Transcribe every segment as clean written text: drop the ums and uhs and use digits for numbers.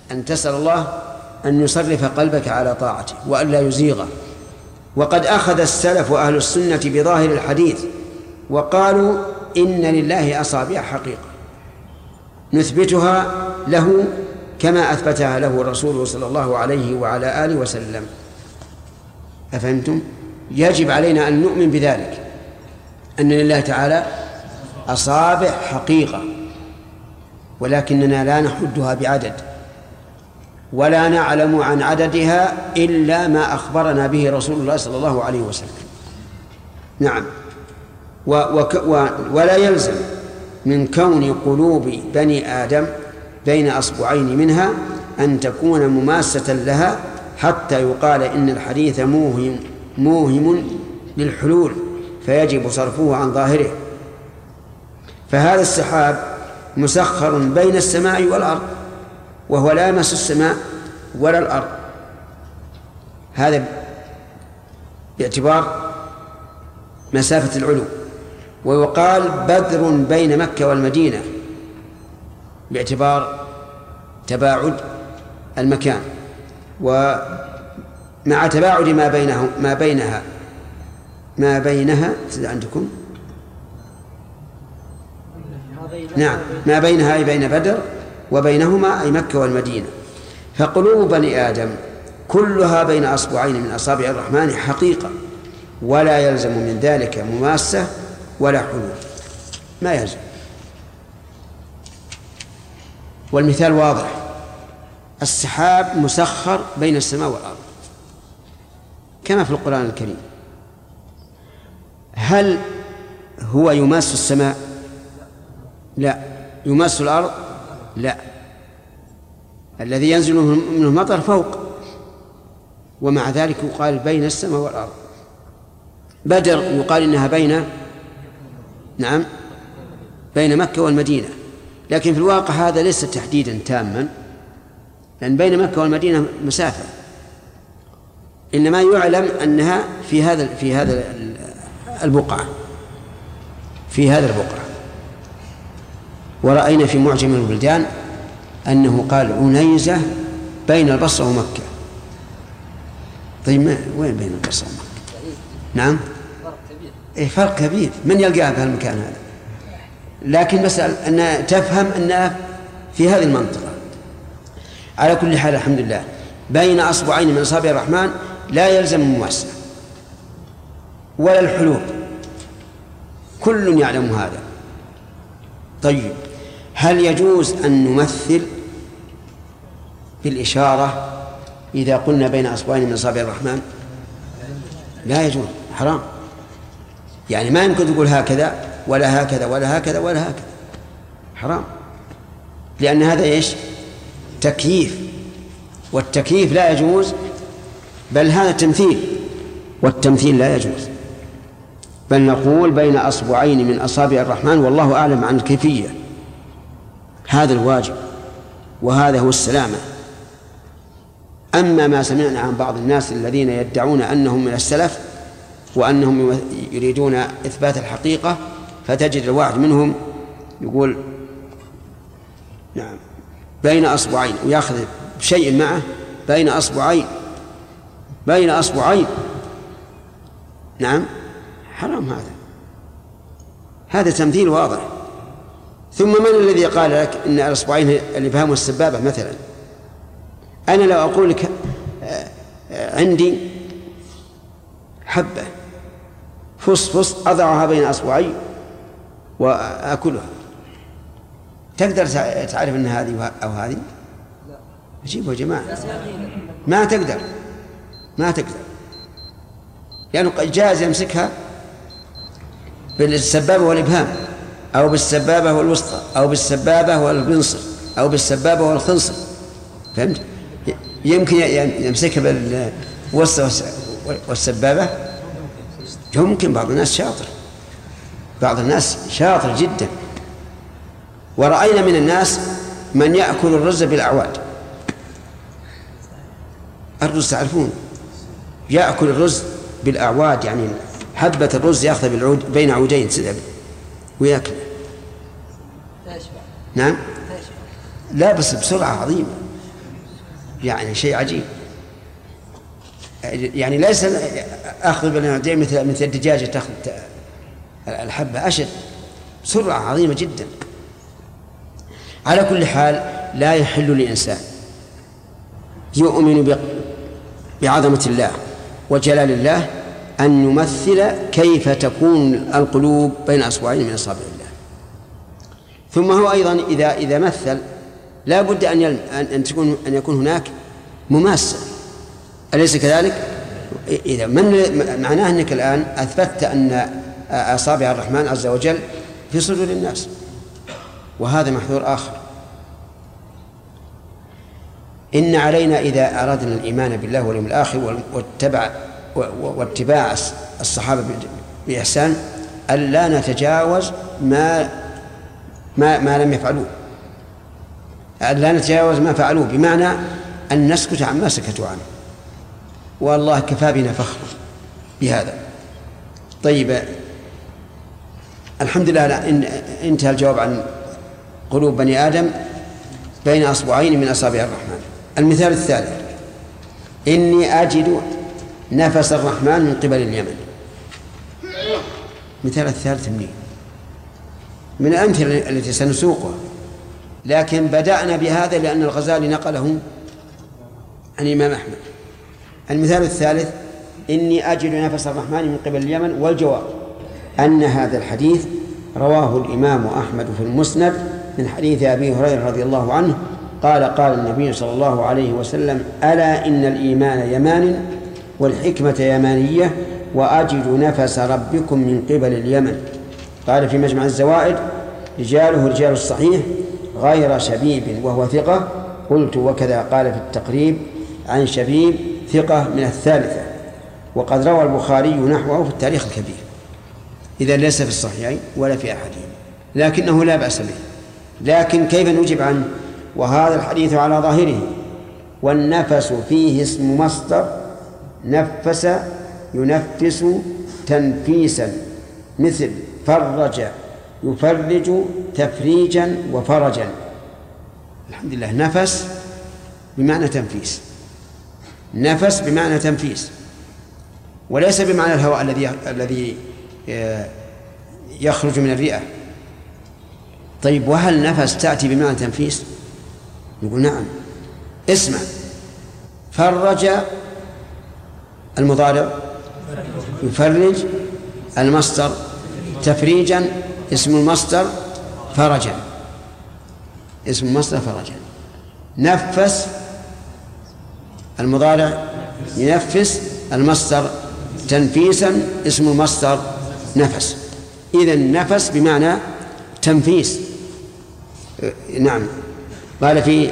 أن تسأل الله أن يصرف قلبك على طاعته وأن لا يزيغه. وقد أخذ السلف وأهل السنة بظاهر الحديث وقالوا إن لله أصابع حقيقة نثبتها له كما أثبتها له الرسول صلى الله عليه وعلى آله وسلم. أفهمتم؟ يجب علينا أن نؤمن بذلك، أن لله تعالى أصابع حقيقة، ولكننا لا نحدها بعدد ولا نعلم عن عددها إلا ما أخبرنا به رسول الله صلى الله عليه وسلم. نعم. ولا يلزم من كون قلوب بني آدم بين أصبعين منها أن تكون مماسة لها حتى يقال إن الحديث موهم للحلول فيجب صرفه عن ظاهره. فهذا السحاب مسخر بين السماء والأرض وهو لا يمس السماء ولا الأرض، هذا باعتبار مسافة العلو. ويقال بدر بين مكة والمدينة باعتبار تباعد المكان، ومع تباعد ما بينها عندكم نعم ما بينها أي بين بدر وبينهما أي مكة والمدينة. فقلوب بني آدم كلها بين أصبعين من أصابع الرحمن حقيقة، ولا يلزم من ذلك مماسة ولا حلول، ما يلزم. والمثال واضح، السحاب مسخر بين السماء والأرض كما في القرآن الكريم. هل هو يماس السماء؟ لا. يماس الأرض؟ لا. الذي ينزل منه المطر فوق، ومع ذلك يقال بين السماء والأرض. بدر يقال إنها بين مكة والمدينة، لكن في الواقع هذا ليس تحديدا تاما، لأن بين مكة والمدينة مسافة، إنما يعلم أنها في هذا البقعة. ورأينا في معجم البلدان أنه قال عنيزة بين البصرة ومكة. طيب وين بين البصرة ومكة؟ نعم فرق كبير. من يلقاها في المكان هذا؟ لكن بس أن تفهم أنها في هذه المنطقة. على كل حال الحمد لله بين أصبعين من أصابع الرحمن لا يلزم المماسة ولا الحلول، كل يعلم هذا. طيب هل يجوز أن نمثل بالإشارة إذا قلنا بين أصبعين من أصابع الرحمن؟ لا يجوز، حرام. يعني ما يمكن تقول هكذا ولا هكذا ولا هكذا ولا هكذا، حرام، لأن هذا إيش؟ تكييف، والتكييف لا يجوز، بل هذا تمثيل، والتمثيل لا يجوز. بل نقول بين أصبعين من أصابع الرحمن، والله أعلم عن الكيفية. هذا الواجب، وهذا هو السلامة. أما ما سمعنا عن بعض الناس الذين يدعون أنهم من السلف وأنهم يريدون إثبات الحقيقة، فتجد الواحد منهم يقول نعم بين أصبعين، ويأخذ بشيء معه بين أصبعين. نعم حرام، هذا تمثيل واضح. ثم من الذي قال لك إن الأصبعين الإبهام والسبابة مثلا؟ أنا لو أقول لك عندي حبة فص أضعها بين أصبعي وأكلها، تقدر تعرف أن هذه أو هذه؟ عجيب يا جماعة، ما تقدر، لأنه يعني جاز يمسكها بالسبابة والإبهام، أو بالسبابة والوسطى، أو بالسبابة والبنصر، أو بالسبابة والخنصر. فهمت؟ يمكن يمسكها بالوسطى والسبابة، يمكن. بعض الناس شاطر جدا. ورأينا من الناس من يأكل الرز بالأعواد. الرز تعرفون يأكل الرز بالأعواد، يعني حبة الرز يأخذ بالعود بين عودين ويأكل. نعم لا بس بسرعة عظيمة. يعني شيء عجيب. يعني ليس أخذ باليدين مثل الدجاجة تأخذ الحبة، أشد سرعة عظيمة جدا. على كل حال لا يحل لإنسان يؤمن بعظمة الله وجلال الله أن يمثل كيف تكون القلوب بين أصبعين من أصابع الله. ثم هو أيضا إذا مثل لا بد أن يكون هناك مماثل، أليس كذلك؟ إذا معناه أنك الآن أثبتت أن أصابع الرحمن عز وجل في صدور الناس، وهذا محذور آخر. إن علينا إذا أردنا الإيمان بالله واليوم الآخر واتباع الصحابة بإحسان ألا نتجاوز ما لم يفعلوه، لا نتجاوز ما فعلوه، بمعنى أن نسكت عما سكتوا عنه، والله كفى بنا فخر بهذا. طيب، الحمد لله انتهى الجواب عن قلوب بني آدم بين أصبعين من أصابع الرحمن. المثال الثالث: إني أجد نفس الرحمن من قبل اليمن. مثال الثالث من الأمثلة التي سنسوقها، لكن بدأنا بهذا لأن الغزالي نقله عن الإمام أحمد. المثال الثالث: إني أجد نفس الرحمن من قبل اليمن. والجواب أن هذا الحديث رواه الإمام أحمد في المسند من حديث أبي هريرة رضي الله عنه قال: قال النبي صلى الله عليه وسلم: ألا إن الإيمان يمان والحكمة يمانية وأجد نفس ربكم من قبل اليمن. قال في مجمع الزوائد: رجاله رجال الصحيح غير شبيب وهو ثقة. قلت: وكذا قال في التقريب عن شبيب ثقة من الثالثة. وقد روى البخاري نحوه في التاريخ الكبير. إذا ليس في الصحيحين ولا في أحدهم، لكنه لا بأس به. لكن كيف نجيب عنه وهذا الحديث على ظاهره؟ والنفس فيه اسم مصدر نفس ينفس تنفيسا، مثل فرج يفرج تفريجا وفرجا. الحمد لله، نفس بمعنى تنفيس، نفس بمعنى تنفيس، وليس بمعنى الهواء الذي يخرج من الرئة. طيب، وهل نفس تأتي بمعنى تنفيس؟ نقول نعم. اسمع: فرج المضارع، يفرج المصدر، تفريجا اسم المصدر، فرجا اسم المصدر فرجا. نفس المضارع، ينفس المصدر، تنفيسا اسم المصدر نفس. إذن نفس بمعنى تنفيس. نعم. قال في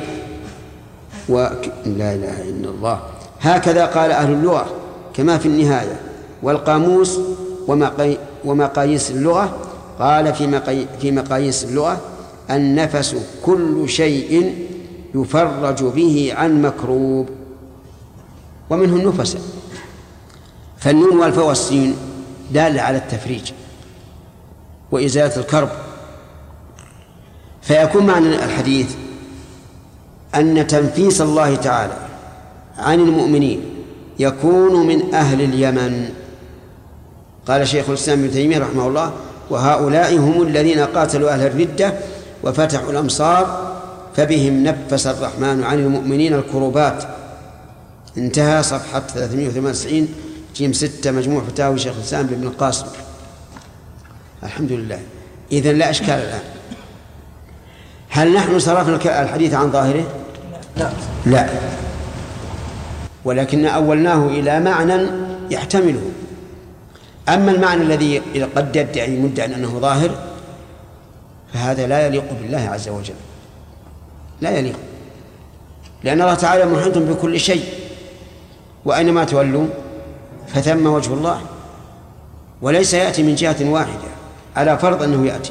لا إله إلا الله: هكذا قال أهل اللغة كما في النهاية والقاموس ومقاييس اللغة. قال في مقاييس اللغة: النفس كل شيء يفرج به عن مكروب، ومنه النفس. فالنون والفاء والسين دالة على التفريج وإزالة الكرب. فيكون معنى الحديث أن تنفيس الله تعالى عن المؤمنين يكون من أهل اليمن. قال شيخ الإسلام ابن تيمية رحمه الله: وهؤلاء هم الذين قاتلوا أهل الردة وفتحوا الأمصار فبهم نفس الرحمن عن المؤمنين الكروبات. انتهى صفحة 398 جيم 6 مجموع فتاوي شيخ الإسلام ابن القاسم. الحمد لله. إذن لا إشكال الآن. هل نحن صرفنا الحديث عن ظاهره؟ لا، ولكن أولناه إلى معنى يحتمله. أما المعنى الذي قد يدعي مدعي أنه ظاهر فهذا لا يليق بالله عز وجل، لا يليق، لأن الله تعالى محيط بكل شيء، وأينما تولوا فثم وجه الله، وليس يأتي من جهة واحدة على فرض أنه يأتي.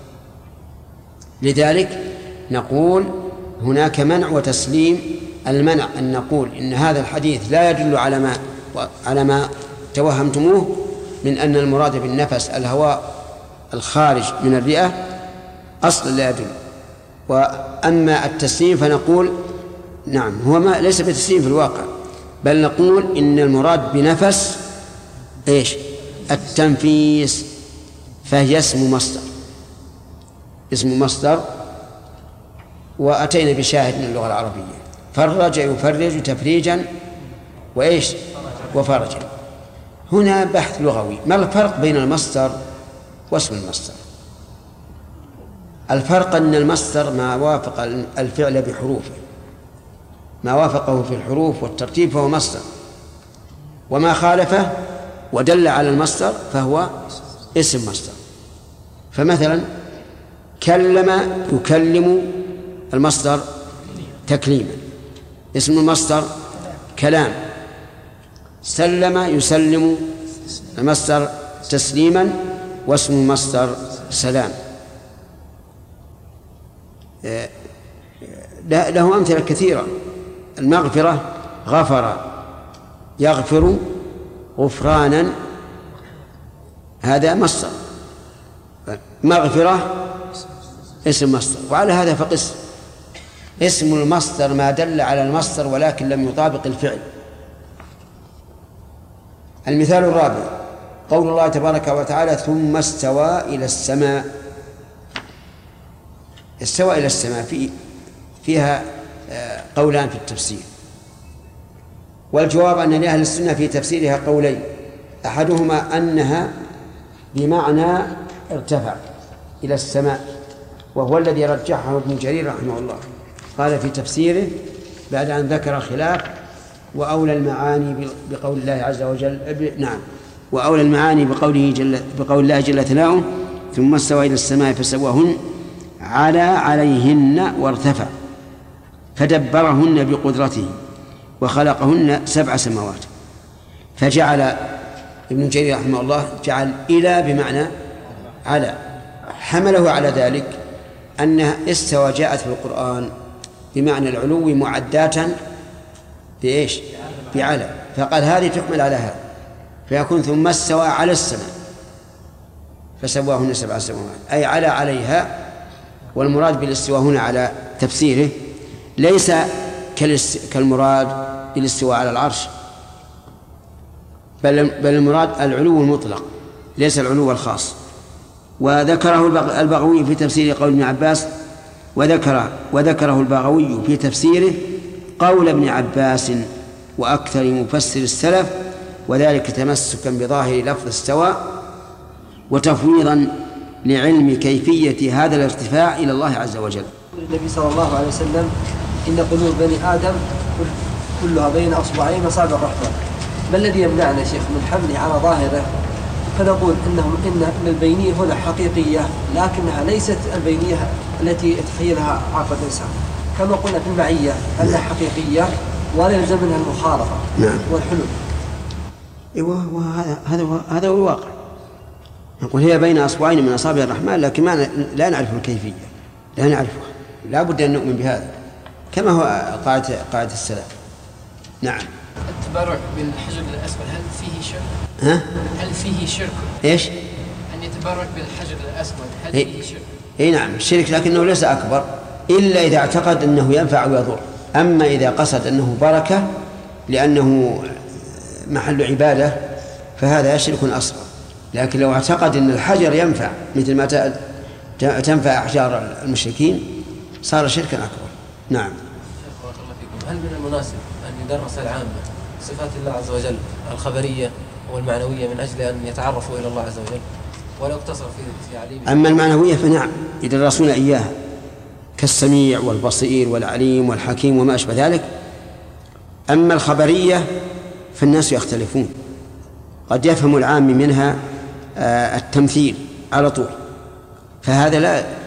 لذلك نقول هناك منع وتسليم. المنع أن نقول إن هذا الحديث لا يدل على ما توهمتموه من أن المراد بالنفس الهواء الخارج من الرئة، أصلا لا يدل. وأما التسليم فنقول نعم هو ما ليس بتسليم في الواقع، بل نقول إن المراد بنفس إيش؟ التنفيس، فهي اسم مصدر، اسم مصدر. وأتينا بشاهد من اللغة العربية، فرج يفرج تفريجا وإيش؟ وفرجا. هنا بحث لغوي، ما الفرق بين المصدر واسم المصدر؟ الفرق أن المصدر ما وافق الفعل بحروفه، ما وافقه في الحروف والترتيب فهو مصدر، وما خالفه ودل على المصدر فهو اسم مصدر. فمثلا كلم يكلم، المصدر تكليما، اسم المصدر كلام. سلم يسلم، المصدر تسليما، واسم المصدر سلام. له أمثلة كثيرة. المغفرة غفر يغفر غفرانا، هذا مصدر، مغفرة اسم مصدر. وعلى هذا فقس، اسم المصدر ما دل على المصدر ولكن لم يطابق الفعل. المثال الرابع قول الله تبارك وتعالى ثم استوى إلى السماء. استوى إلى السماء فيها قولان في التفسير، والجواب أن لأهل السنة في تفسيرها قولين، أحدهما أنها بمعنى ارتفع إلى السماء، وهو الذي رجحه ابن جرير رحمه الله، قال في تفسيره بعد أن ذكر خلاف وأولى المعاني بقول الله عز وجل، نعم، وأولى المعاني بقول الله جل ثناؤه ثم استوى إلى السماء فسواهن على عليهن وارتفع فدبرهن بقدرته وخلقهن 7 سماوات. فجعل ابن جرير رحمه الله جعل إلى بمعنى على، حمله على ذلك أن استوى جاءت في القرآن بمعنى العلو معداة بإيش؟ بعلى، فقال هذه تحمل على هذا، فيكون ثم استوى على السماء فسواهن 7 سماوات، أي على عليها. والمراد بالاستواء هنا على تفسيره ليس كالمراد بالاستواء على العرش، بل المراد العلو المطلق ليس العلو الخاص. وذكره البغوي في تفسير قول ابن عباس، وذكره البغوي في تفسيره قول ابن عباس وأكثر مفسر السلف، وذلك تمسكا بظاهر لفظ استوى وتفويضا لعلم كيفية هذا الارتفاع إلى الله عز وجل. النبي صلى الله عليه وسلم إن قلوب بني آدم كلها بين أصبعين أصابع الرحمن. ما الذي يمنعنا يا شيخ من حمله على ظاهره فنقول إن البينية هنا حقيقية لكنها ليست البينية التي يتخيلها عقل الإنسان، كما قلنا في المعية أنها حقيقية ولا يلزم منها المخالطة والحلول. هذا هو الواقع. نقول هي بين أصبعين من أصابع الرحمن، لكن ما لا نعرف الكيفية، لا نعرفها، لا بد أن نؤمن بهذا كما هو قاعدة السلف. نعم. التبرع بالحجر الأسود هل فيه شرك؟ هل فيه شرك؟ إيش؟ أن يتبرك بالحجر الأسود هل فيه شرك؟ إيه نعم، الشرك، لكنه ليس أكبر إلا إذا اعتقد أنه ينفع ويضر. أما إذا قصد أنه بركة لأنه محل عبادة فهذا شرك أصغر. لكن لو اعتقد أن الحجر ينفع مثل ما تنفع أحجار المشركين صار شركا أكبر. نعم. هل من المناسب أن يدرس العامة صفات الله عز وجل الخبرية والمعنوية من أجل أن يتعرفوا إلى الله عز وجل، ولا اقتصر في تعليمه؟ أما المعنوية فنعم يدرسون إياها كالسميع والبصير والعليم والحكيم وما أشبه ذلك. أما الخبرية فالناس يختلفون، قد يفهم العام منها التمثيل على طول، فهذا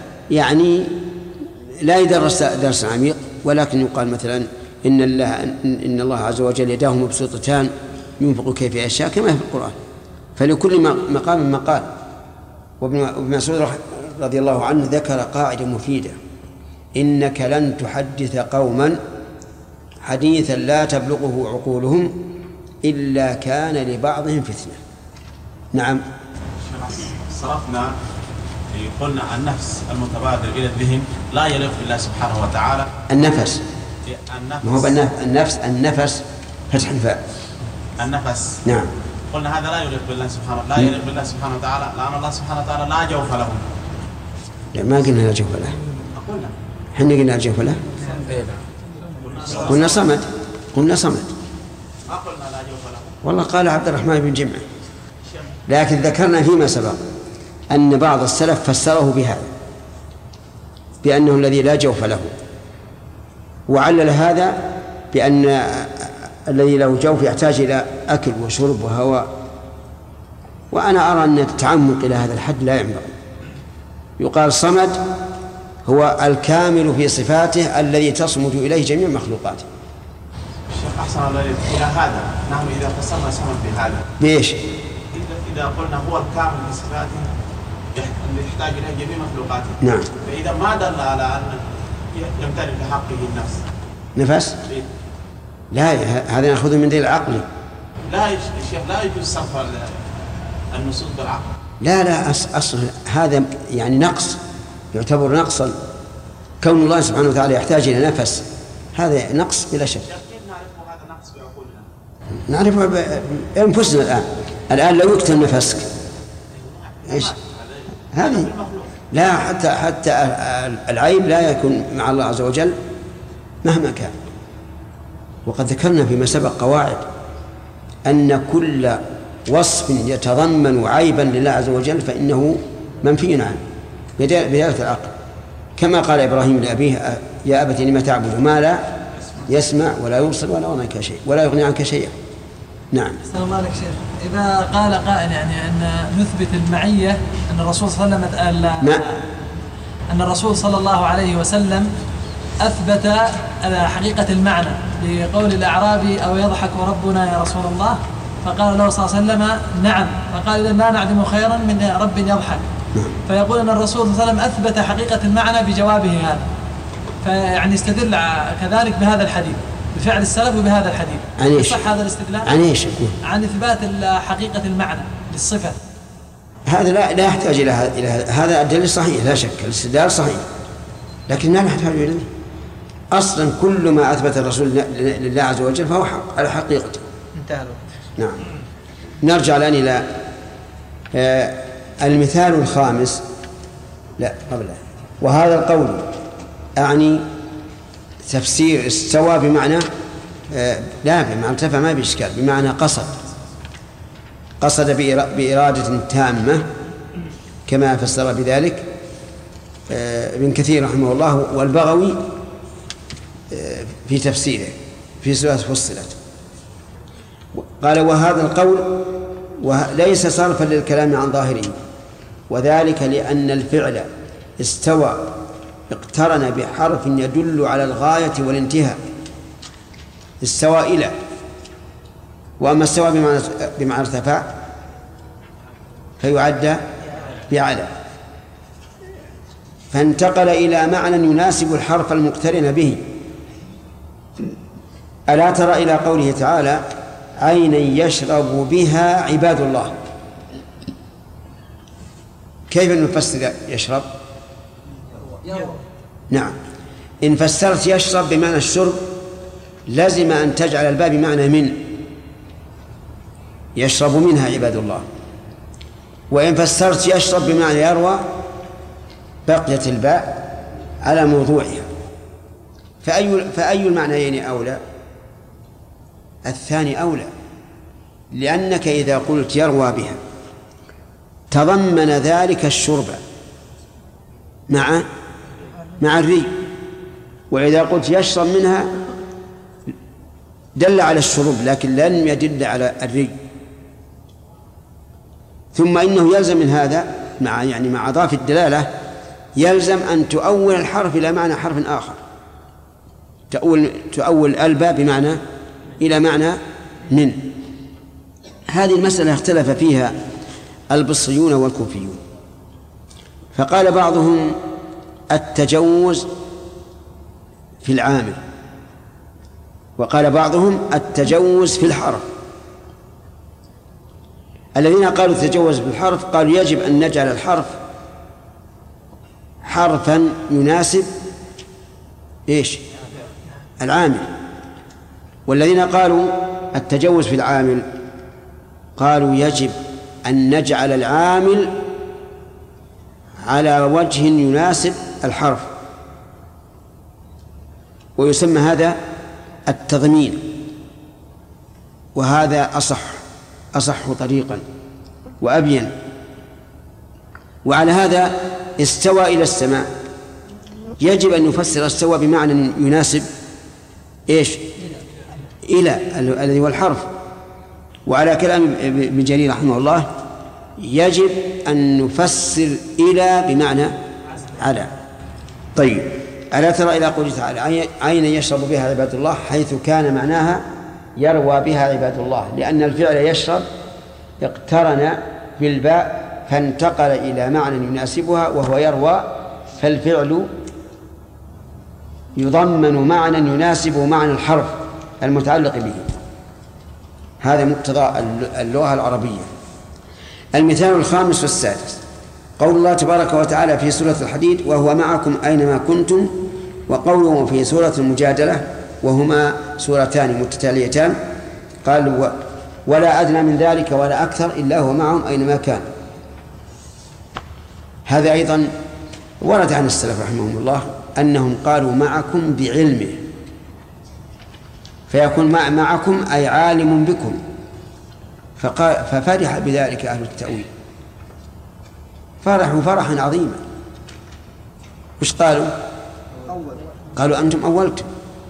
لا يدرس درس عميق، ولكن يقال مثلا إن الله عز وجل يداه مبسوطتان ينفق كيف يشاء كما في القرآن، فلكل مقام مقال. وابن مسعود رضي الله عنه ذكر قاعدة مفيدة: إنك لن تحدث قوما حديثا لا تبلغه عقولهم إلا كان لبعضهم فتنة. نعم. صرفنا قلنا النفس المتبادر إلى الذهن لا يلف إلا سبحانه وتعالى. النفس ما هو النفس فتح الفاء النفس. نعم. قلنا هذا لا يليق بالله سبحانه، لا يليق بالله سبحانه وتعالى، لأن الله سبحانه وتعالى لا جوف له. لا ما قلنا لا جوف له. قلنا. حنا قلنا لا جوف له. قلنا صمد. ما قلنا لا جوف له. والله قال عبد الرحمن بن جمعة. لكن ذكرنا فيما سبق أن بعض السلف فسره بهذا، بأنه الذي لا جوف له، وعلل هذا بأن الذي له جوف يحتاج إلى أكل وشرب وهواء. وأنا أرى أن التعمق إلى هذا الحد لا ينبغي. يقال صمد هو الكامل في صفاته الذي تصمد إليه جميع مخلوقاته. الشيخ أحسن الله إلى هذا، نحن إذا فسرنا صمد بهذا بإيش؟ إذا قلنا هو الكامل في صفاته يحتاج إليه جميع مخلوقاته. نعم. فإذا ما دل على أن يمتلك بحقه النفس. نفس؟ لا، هذا نأخذه من دليل عقلي. لا يا شيخ، لا يجوز صرف النصوص بالعقل. لا أصل هذا يعني نقص، يعتبر نقصا. كون الله سبحانه وتعالى يحتاج إلى نفس هذا نقص بلا شك. كيف نعرف هذا نقص بعقولنا؟ نعرفه بأنفسنا الآن لو يقتل نفسك إيش هذه؟ لا، حتى العيب لا يكون مع الله عز وجل مهما كان. وقد ذكرنا فيما سبق قواعد أن كل وصف يتضمن عيبا لله عز وجل فإنه منفي عنه بدلالة العقل، كما قال إبراهيم لأبيه: يا أبت لم تعبد ما لا يسمع ولا يبصر ولا يغني عنك شيئا. نعم. أحسن الله عليك شيخ. إذا قال قائل يعني أن نثبت المعية، أن الرسول صلى الله عليه وسلم أن الرسول صلى الله عليه وسلم أثبت حقيقة المعنى لقول الأعرابي: أو يضحك ربنا يا رسول الله؟ فقال له صلى الله عليه وسلم: نعم. فقال: إذا لا نعدم خيرا من رب يضحك. فيقول أن الرسول صلى الله عليه وسلم أثبت حقيقة المعنى بجوابه هذا، فيعني استدل كذلك بهذا الحديث، بفعل السلف وبهذا الحديث. يصح هذا الاستدلال؟ عن ايش؟ عن إثبات حقيقة المعنى للصفة. هذا لا يحتاج إلى هذا الدليل صحيح، لا شك الاستدلال صحيح، لكن لا نحتاج إليه. أصلا كل ما أثبت الرسول لله عز وجل فهو حق على حقيقته. انتهى. نعم. نرجع الآن إلى المثال الخامس. لا قبله. وهذا القول أعني تفسير استوى بمعنى لا بمعنى ارتفع ما بإشكال، بمعنى قصد بإرادة تامة كما فسر بذلك ابن كثير رحمه الله والبغوي في تفسيره في سورة فصلت. قال: وهذا القول ليس صرفا للكلام عن ظاهره، وذلك لأن الفعل استوى اقترن بحرف يدل على الغاية والانتهاء. استوى إلى، وأما استوى بمعنى ارتفع فيعد بعلى، فانتقل إلى معنى يناسب الحرف المقترن به. ألا ترى إلى قوله تعالى: عينا يشرب بها عباد الله. كيف نفسر يشرب؟ نعم، إن فسرت يشرب بمعنى الشرب لازم أن تجعل الباء بمعنى من، يشرب منها عباد الله. وإن فسرت يشرب بمعنى يروى بقيت الباء على موضوعها. فأي المعنيين أولى؟ الثاني أولى، لأنك إذا قلت يروى بها تضمن ذلك الشرب مع الري، وإذا قلت يشرب منها دل على الشرب لكن لم يدل على الري. ثم إنه يلزم من هذا مع ضعف الدلالة يلزم أن تؤول الحرف إلى معنى حرف آخر، تؤول الباء بمعنى إلى معنى من. هذه المسألة اختلف فيها البصريون والكوفيون، فقال بعضهم التجوز في العامل، وقال بعضهم التجوز في الحرف. الذين قالوا التجوز في الحرف قالوا يجب أن نجعل الحرف حرفا يناسب إيش؟ العامل. والذين قالوا التجوز في العامل قالوا يجب أن نجعل العامل على وجه يناسب الحرف، ويسمى هذا التضمين، وهذا أصح طريقا وأبين. وعلى هذا استوى إلى السماء يجب أن يفسر استوى بمعنى يناسب إيش؟ إلى الذي هو الحرف. وعلى كلام ابن جرير رحمه الله يجب أن نفسر إلى بمعنى على. طيب، ألا ترى إلى قوله تعالى عينا يشرب بها عباد الله، حيث كان معناها يروى بها عباد الله، لأن الفعل يشرب اقترن بالباء فانتقل إلى معنى يناسبها وهو يروى، فالفعل يضمن معنى يناسب معنى الحرف المتعلق به. هذا مقتضى اللغة العربية. المثال الخامس والسادس قول الله تبارك وتعالى في سورة الحديد وهو معكم أينما كنتم، وقوله في سورة المجادلة وهما سورتان متتاليتان قال ولا أدنى من ذلك ولا أكثر إلا هو معهم أينما كان. هذا أيضا ورد عن السلف رحمهم الله أنهم قالوا معكم بعلمه، فيكون معكم أي عالم بكم، ففرح بذلك أهل التأويل، فرحوا فرحا عظيما. وش قالوا؟ قالوا أنتم أولتم،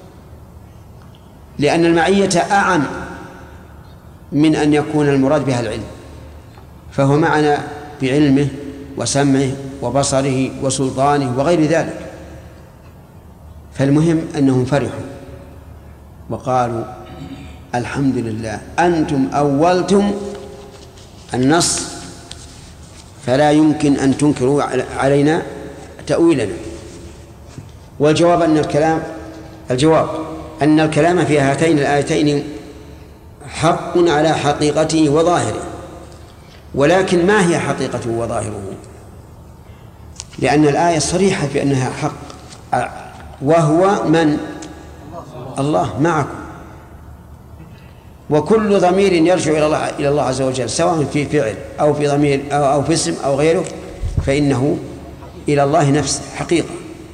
لأن المعية أعم من أن يكون المراد بها العلم، فهو معنا بعلمه وسمعه وبصره وسلطانه وغير ذلك. فالمهم أنهم فرحوا وقالوا الحمد لله أنتم أولتم النص، فلا يمكن أن تنكروا علينا تأويلنا. والجواب أن الكلام في هاتين الآيتين حق على حقيقته وظاهره، ولكن ما هي حقيقته وظاهره؟ لأن الآية صريحة في أنها حق، وهو من؟ الله معكم. وكل ضمير يرجع إلى الله عز وجل سواء في فعل أو في ضمير أو في اسم أو غيره فإنه إلى الله نفسه حقيقة.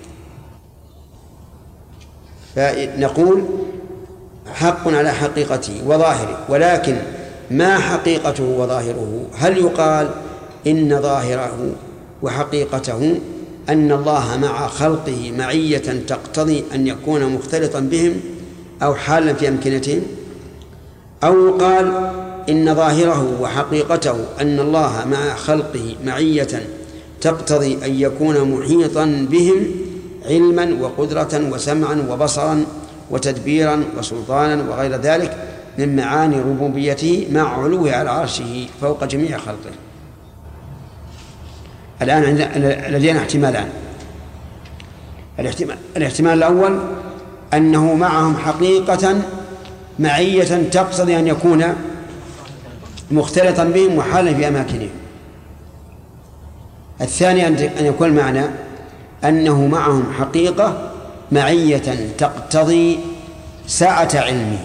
فنقول حق على حقيقته وظاهره، ولكن ما حقيقته وظاهره؟ هل يقال إن ظاهره وحقيقته أن الله مع خلقه معية تقتضي أن يكون مختلطا بهم أو حالا في أمكنتهم، أو يقال إن ظاهره وحقيقته أن الله مع خلقه معية تقتضي أن يكون محيطا بهم علما وقدرة وسمعا وبصرا وتدبيرا وسلطانا وغير ذلك من معاني ربوبيته مع علوه على عرشه فوق جميع خلقه. الآن لدينا احتمالان. الاحتمال الأول أنه معهم حقيقة معية تقتضي أن يكون مختلطا بهم وحالا في أماكنهم. الثاني أن يكون المعنى أنه معهم حقيقة معية تقتضي سعة علمه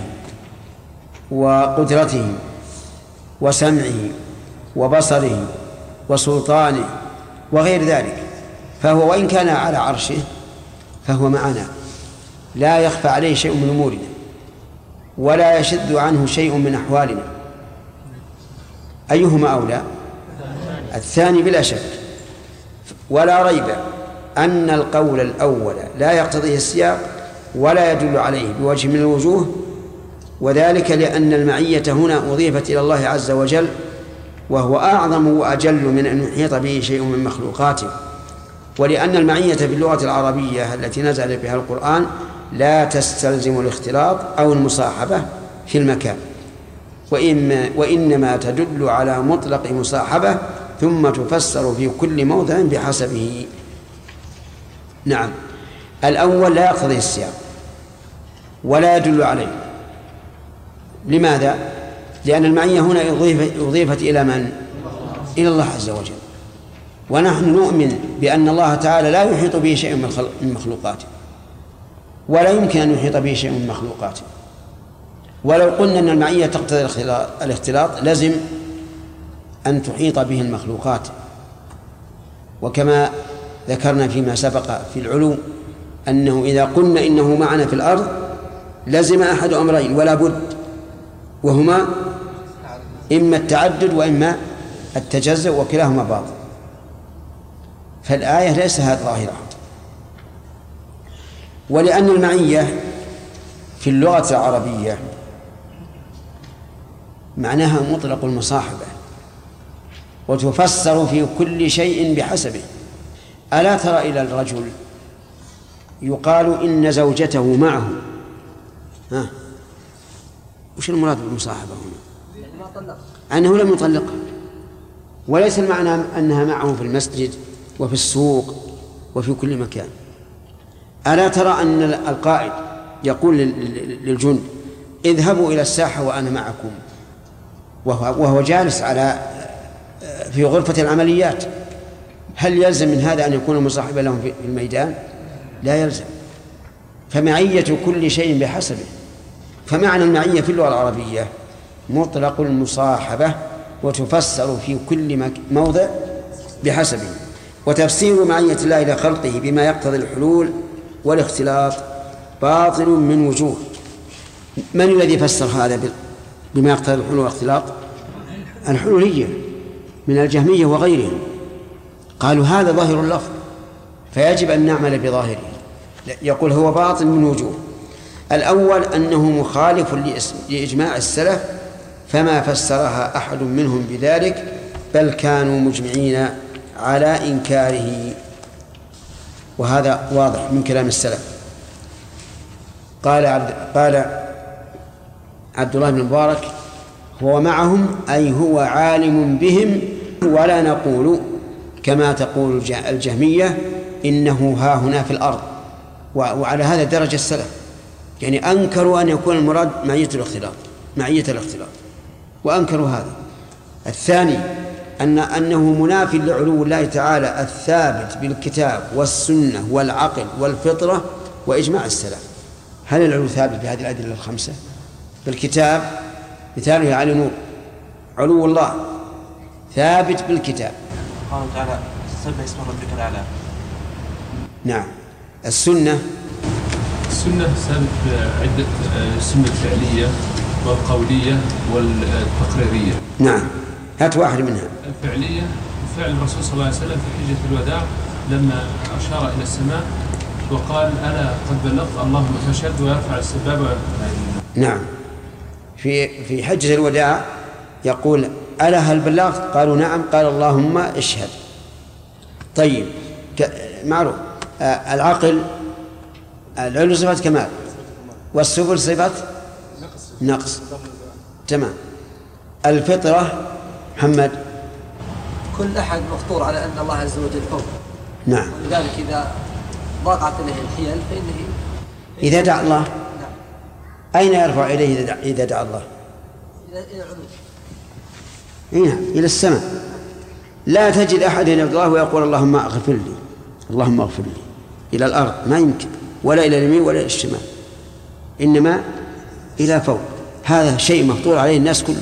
وقدرته وسمعه وبصره وسلطانه وغير ذلك، فهو وإن كان على عرشه فهو معنا، لا يخفى عليه شيء من أمورنا ولا يشد عنه شيء من أحوالنا. أيهما أولى؟ الثاني بلا شك. ولا ريب أن القول الأول لا يقتضيه السياق ولا يدل عليه بوجه من الوجوه، وذلك لأن المعية هنا أضيفت إلى الله عز وجل، وهو أعظم وأجل من أن يحيط به شيء من مخلوقاته، ولأن المعية في اللغة العربية التي نزل بها القرآن لا تستلزم الاختلاط أو المصاحبة في المكان، وإنما تدل على مطلق مصاحبة ثم تفسر في كل موضع بحسبه. نعم، الأول لا يقتضي السياق ولا يدل عليه. لماذا؟ لأن المعية هنا أضيفت إلى من؟ إلى الله عز وجل، ونحن نؤمن بأن الله تعالى لا يحيط به شيء من مخلوقاته، ولا يمكن أن يحيط به شيء من مخلوقاته. ولو قلنا أن المعية تقتضي الاختلاط لزم أن تحيط به المخلوقات، وكما ذكرنا فيما سبق في العلو أنه إذا قلنا إنه معنا في الأرض لزم أحد أمرين ولا بد، وهما إما التعدد وإما التجزؤ، وكلاهما باطل. فالآية ليس هذا ظاهرة. ولأن المعية في اللغة العربية معناها مطلق المصاحبة، وتفسر في كل شيء بحسبه. ألا ترى إلى الرجل يقال إن زوجته معه، وش المراد بالمصاحبة هنا؟ أنه لم يطلقها، وليس المعنى أنها معه في المسجد وفي السوق وفي كل مكان. ألا ترى أن القائد يقول للجند اذهبوا إلى الساحة وأنا معكم، وهو جالس في غرفة العمليات؟ هل يلزم من هذا أن يكون مصاحبا لهم في الميدان؟ لا يلزم. فمعية كل شيء بحسبه. فمعنى المعية في اللغة العربية مطلق المصاحبة، وتفسر في كل موضع بحسبه. وتفسير معية الله إلى خلقه بما يقتضي الحلول والاختلاط باطل من وجوه. من الذي فسر هذا بما يقتضي الحلول والاختلاط؟ الحلولية من الجهمية وغيرهم، قالوا هذا ظاهر اللفظ فيجب أن نعمل بظاهره. يقول هو باطل من وجوه. الأول أنه مخالف لإجماع السلف، فما فسرها أحد منهم بذلك، بل كانوا مجمعين على إنكاره، وهذا واضح من كلام السلف. قال عبد الله بن مبارك هو معهم أي هو عالم بهم، ولا نقول كما تقول الجهمية إنه ها هنا في الأرض. وعلى هذا درجة السلف، يعني أنكروا أن يكون المراد معية الاختلاط وأنكروا هذا. الثاني أنه منافي لعلو الله تعالى الثابت بالكتاب والسنة والعقل والفطرة وإجماع السلف. هل العلو ثابت بهذه الأدلة الخمسة؟ بالكتاب مثاله علي نور، علو الله ثابت بالكتاب. قال تعالى سبح اسم ربك الأعلى. نعم. السنة ثابت بعدة السنة الفعلية والقولية والتقريرية. نعم، هات واحد منها. الفعلية فعل الرسول صلى الله عليه وسلم في حجة الوداع لما أشار إلى السماء وقال ألا قد بلغت اللهم فاشهد، ويرفع السبابة. نعم، في حجة الوداع يقول ألا هل بلغت؟ قالوا نعم، قال اللهم اشهد. طيب، معروف. العقل العلو صفة كمال، والسفل صفة نقص. تمام. الفطرة محمد كل أحد مفطور على أن الله عز وجل فوق. نعم. ولذلك إذا ضاقت له الحيل فإنه إذا دعا الله. نعم. أين يرفع إليه إذا دعا الله؟ إلى العلو. نعم، إلى السماء. لا تجد أحد يدعو الله ويقول اللهم اغفر لي، اللهم اغفر لي، إلى الأرض ما يمكن، ولا إلى اليمين ولا إلى الشمال، إنما إلى فوق. هذا شيء مفطور عليه الناس كلهم.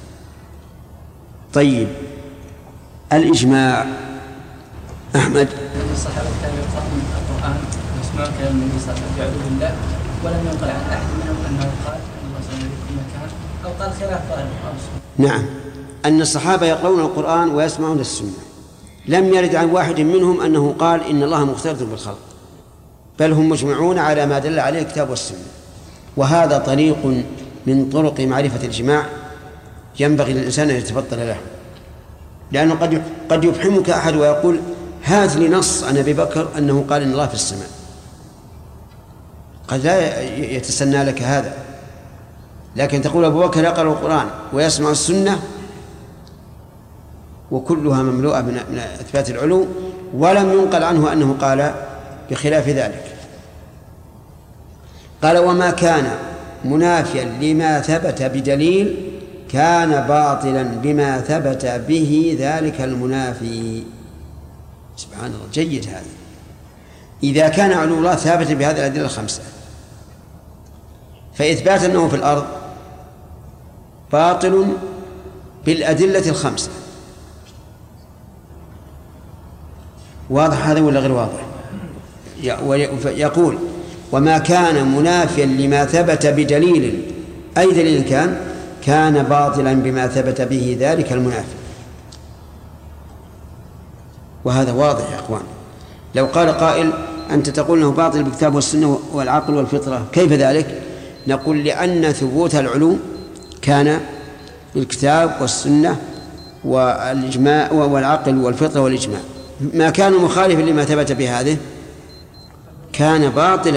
طيب، الإجماع أحمد. الصحابة كانوا يقرؤون القرآن ويسمعون كلام النبي صلى الله عليه وسلم يعوذ بالله، ولم ينقل عن أحد منهم أنه قال الله سبحانه في مكان أو قال خلاف ظاهر القرآن. نعم، أن الصحابة يقرؤون القرآن ويسمعون السنة، لم يرد عن واحد منهم أنه قال إن الله مختلط بالخلق، بل هم مجمعون على ما دل عليه الكتاب والسنة. وهذا طريق من طرق معرفة الإجماع ينبغي للإنسان أن يتفضل له، لأنه قد يفهمك أحد ويقول هات لي نص عن أبي بكر أنه قال إن الله في السماء، قد لا يتسنى لك هذا، لكن تقول أبو بكر يقرأ القرآن ويسمع السنة، وكلها مملوءة من إثبات العلو، ولم ينقل عنه أنه قال بخلاف ذلك. قال وما كان منافيا لما ثبت بدليل كان باطلا بما ثبت به ذلك المنافي. سبحان الله، جيد هذا. إذا كان علو الله ثابتا بهذه الأدلة الخمسة فإثبات أنه في الأرض باطل بالأدلة الخمسة. واضح هذا ولا غير واضح؟ يقول وما كان منافيا لما ثبت بدليل، أي دليل كان باطلا بما ثبت به ذلك المنافي. وهذا واضح يا أخوان. لو قال قائل أنت تقول أنه باطل بالكتاب والسنة والعقل والفطرة، كيف ذلك؟ نقول لأن ثبوت العلوم كان بالكتاب والسنة والإجماع والعقل والفطرة والإجماع. ما كان مخالفا لما ثبت بهذه كان باطلا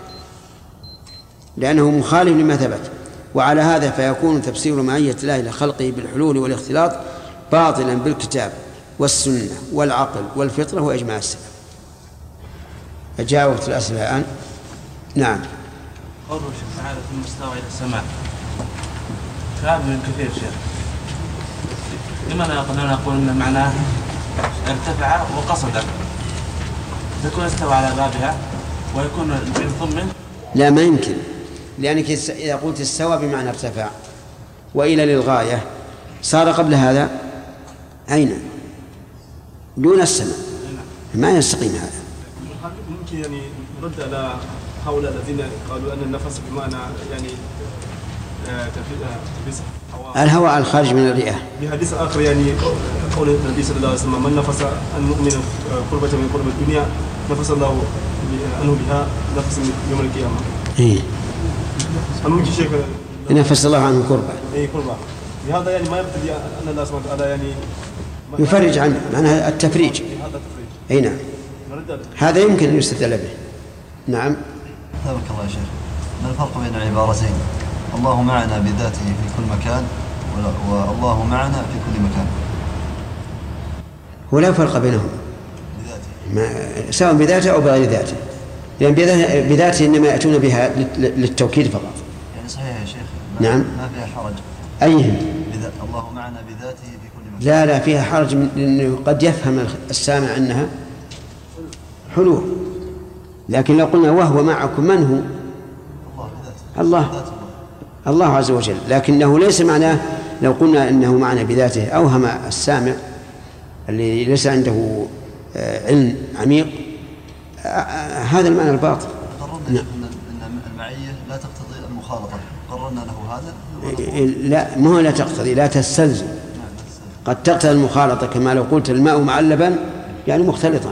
لأنه مخالف لما ثبت. وعلى هذا فيكون تفسير معية الله لخلقه بالحلول والاختلاط باطلا بالكتاب والسنة والعقل والفطرة وإجماع السلف. فجاء وقت الأسئلة الآن. نعم. قوله شيخ تعالى ثم استوى إلى السماء كلام من كثير شيخ. لماذا نقول أن معناه ارتفع وقصد تكون استوى على بابها ويكون من ضمن؟ لا، ما يمكن، لأنك إذا قلت استوى بمعنى ارتفع وإلى للغاية صار قبل هذا أين؟ دون السماء، ما يستقيم هذا. ممكن يعني نرد على هؤلاء الذين قالوا أن النفس بمعنى يعني الهواء الخارج من الرئة. بحديث آخر يعني قول النبي صلى الله عليه وسلم من نفس عن مؤمن قربة من قرب الدنيا نفس الله عنه بها نفس من يوم القيامة. إيه. ممكن شيخ نفس الله عنه قربة. إيه قربة. بهذا يعني ما يقتضي أن الله سبحانه وتعالى يعني يفرج عنه، معناها التفريج. هذا تفريج. أي نعم. هذا يمكن أن يستدل به. نعم. تبارك الله يا شيخ. ما الفرق بين العبارتين الله معنا بذاته في كل مكان والله معنا في كل مكان؟ هو لا فرق بينهم سواء بذاته أو بغير ذاته، لأن بذاته إنما يأتون بها للتوكيد فقط. يعني صحيح يا شيخ. نعم. ما فيها حرج. أيهم؟ الله معنا بذاته في كل مكان. لا فيها حرج، لأنه قد يفهم السامع أنها حلول، لكن لو قلنا وهو معكم من هو؟ الله عز وجل. لكنه ليس معناه لو قلنا إنه معنا بذاته أوهم السامع اللي ليس عنده علم عميق هذا المعنى الباطل. قررنا أن المعية لا تقتضي المخالطة، قررنا له هذا. لا، ما هو لا تقتضي، لا تستلزم. قد تقتضي المخالطة، كما لو قلت الماء مع اللبن يعني مختلطا.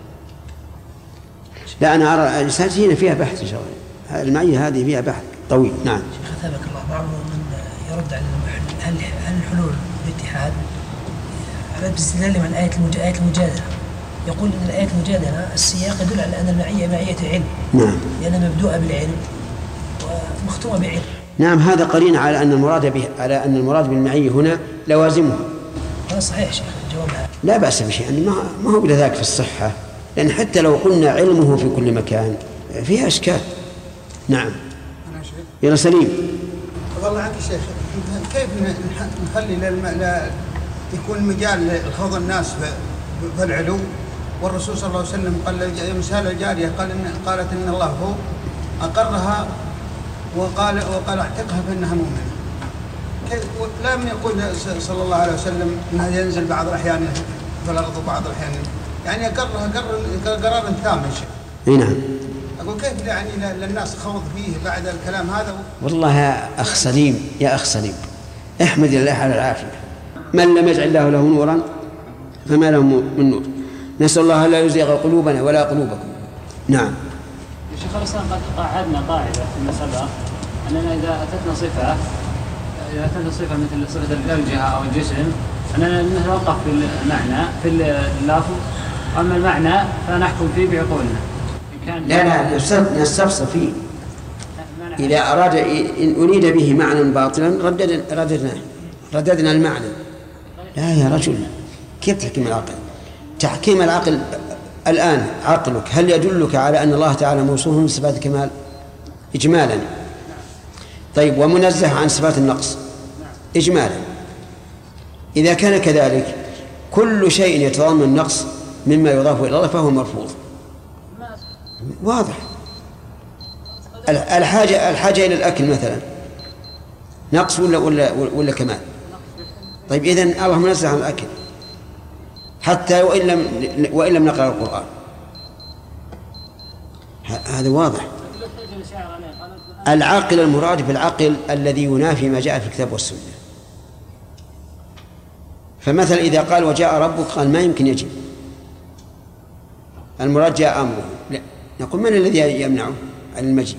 لا، أنا أرى هنا فيها بحث إن شاء الله، المعية هذه فيها بحث طويل. نعم. شيخ أثابك الله، بعضهم من يرد على هل الحلول بالاتحاد على باستدلال من آية المجادلة، يقول إن الآية المجادلة السياق يدل على أن المعية معية علم. نعم. لأنها مبدوءة بالعلم ومختومة بعلم. نعم، هذا قرين على أن المراد بالمعية هنا لوازمها. هذا صحيح شيخ جوابها. لا بأس بشيء، يعني ما هو بذلك في الصحة، لأن حتى لو قلنا علمه في كل مكان فيها إشكال. نعم. يا سليم. والله عنك شيخ، كيف نخلي يكون مجال خوض الناس في العلو، والرسول صلى الله عليه وسلم قال مثال الجارية قالت إن الله هو أقرها وقال اعتقها فإنها مؤمنة. لم يقول صلى الله عليه وسلم أنه ينزل بعض الأحيان في الأرض وبعض الأحيان يعني أقرها قرار تام يا شيخ. اي نعم. أقول كيف يعني للناس خوض فيه بعد الكلام هذا؟ والله يا أخ سليم احمد الله على العافية. من لم يجعل له نورا فما له من نور. نسأل الله لا يزيغ قلوبنا ولا قلوبكم. نعم. شيخ الإسلام قد قاعدنا قاعدة فيما سبق أننا إذا أتتنا صفة مثل صفة الجهة أو الجسم أننا نتوقف في المعنى في اللفظ، أما المعنى فنحكم فيه بعقولنا. لا نستفصل فيه. إذا إن أريد به معنى باطلا رددنا المعنى. لا يا رجل، كيف تحكيم العقل؟ تحكيم العقل الآن عقلك هل يدلك على أن الله تعالى موصوف بصفات الكمال إجمالا؟ طيب، ومنزه عن صفات النقص إجمالا. إذا كان كذلك كل شيء يتضمن النقص مما يضاف إلى الله فهو مرفوض. واضح. الحاجة إلى الأكل مثلا نقص ولا كمال؟ طيب إذن الله منزه عن الأكل حتى وإن لم نقرأ القرآن. هذا واضح. العاقل المراد بالعقل الذي ينافي ما جاء في الكتاب والسنة. فمثلا إذا قال وجاء ربك قال ما يمكن يجب، المراد جاء أمره، لا نقول من الذي يمنعه عن المجيء؟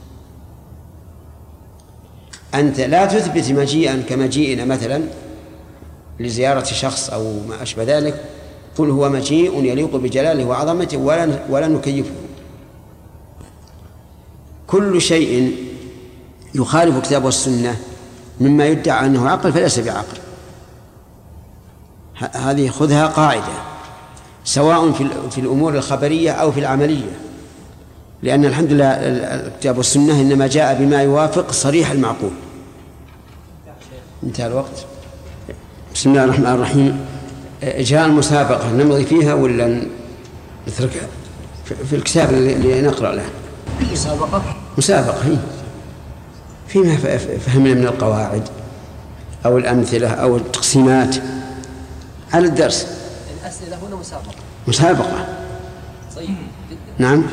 أنت لا تثبت مجيئا كمجيئنا مثلا لزيارة شخص أو ما أشبه ذلك، قل هو مجيء يليق بجلاله وعظمته ولا نكيفه. كل شيء يخالف الكتاب والسنة مما يدعى أنه عقل فليس بعقل. هذه خذها قاعدة سواء في الأمور الخبرية أو في العملية، لأن الحمد لله الكتاب والسنة إنما جاء بما يوافق صريح المعقول. انتهى الوقت. بسم الله الرحمن الرحيم. جاء المسابقة نمضي فيها ولا نتركها في الكتاب اللي نقرأ له؟ مسابقة هي فيما فهمنا من القواعد أو الأمثلة أو التقسيمات على الدرس. الأسئلة هنا مسابقة. طيب. نعم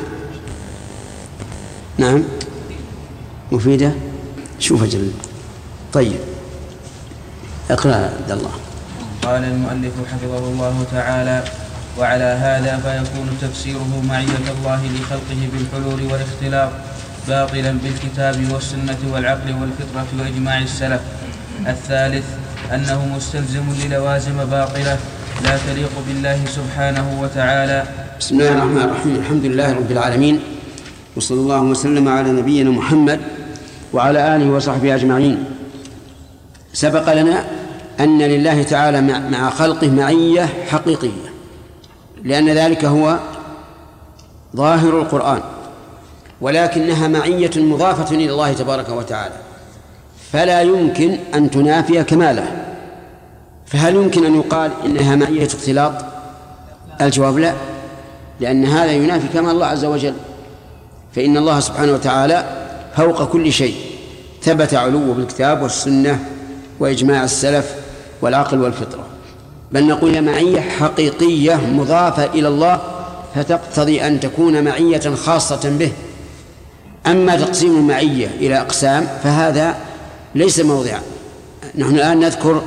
مفيدة. شوف أجل. طيب اقرأ عبد الله. قال المؤلف حفظه الله تعالى: وعلى هذا فيكون تفسيره معية الله لخلقه بالحلول والاختلاط باطلا بالكتاب والسنة والعقل والفطرة وإجماع السلف. الثالث أنه مستلزم للوازم باطلة لا تليق بالله سبحانه وتعالى. بسم الله الرحمن الرحيم. الحمد لله رب العالمين، وصلى الله وسلم على نبينا محمد وعلى آله وصحبه أجمعين. سبق لنا أن لله تعالى مع خلقه معية حقيقية، لأن ذلك هو ظاهر القرآن، ولكنها معية مضافة إلى الله تبارك وتعالى، فلا يمكن أن تنافي كماله. فهل يمكن أن يقال إنها معية اختلاط؟ الجواب لا، لأن هذا ينافي كمال الله عز وجل، فإن الله سبحانه وتعالى فوق كل شيء، ثبت علوه بالكتاب والسنة وإجماع السلف والعقل والفطرة. بل نقول معية حقيقية مضافة إلى الله، فتقتضي أن تكون معية خاصة به. أما تقسيم المعية إلى أقسام فهذا ليس موضعا. نحن الآن نذكر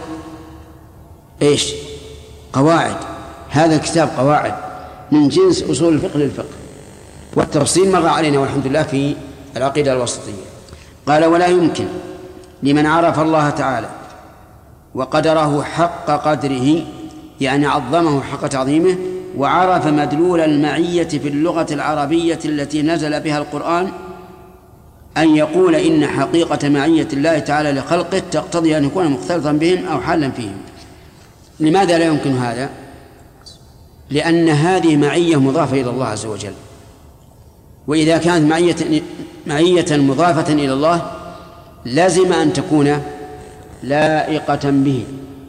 قواعد. هذا الكتاب قواعد من جنس أصول الفقه للفقه، والتفصيل مر علينا والحمد لله في العقيدة الوسطية. قال: ولا يمكن لمن عرف الله تعالى وقدره حق قدره، يعني عظمه حق تعظيمه، وعرف مدلول المعية في اللغة العربية التي نزل بها القرآن، أن يقول إن حقيقة معية الله تعالى لخلقه تقتضي أن يكون مختلطا بهم أو حالا فيهم. لماذا لا يمكن هذا؟ لأن هذه معية مضافة إلى الله عز وجل، وإذا كانت معية مضافة إلى الله لازم أن تكون لائقة به.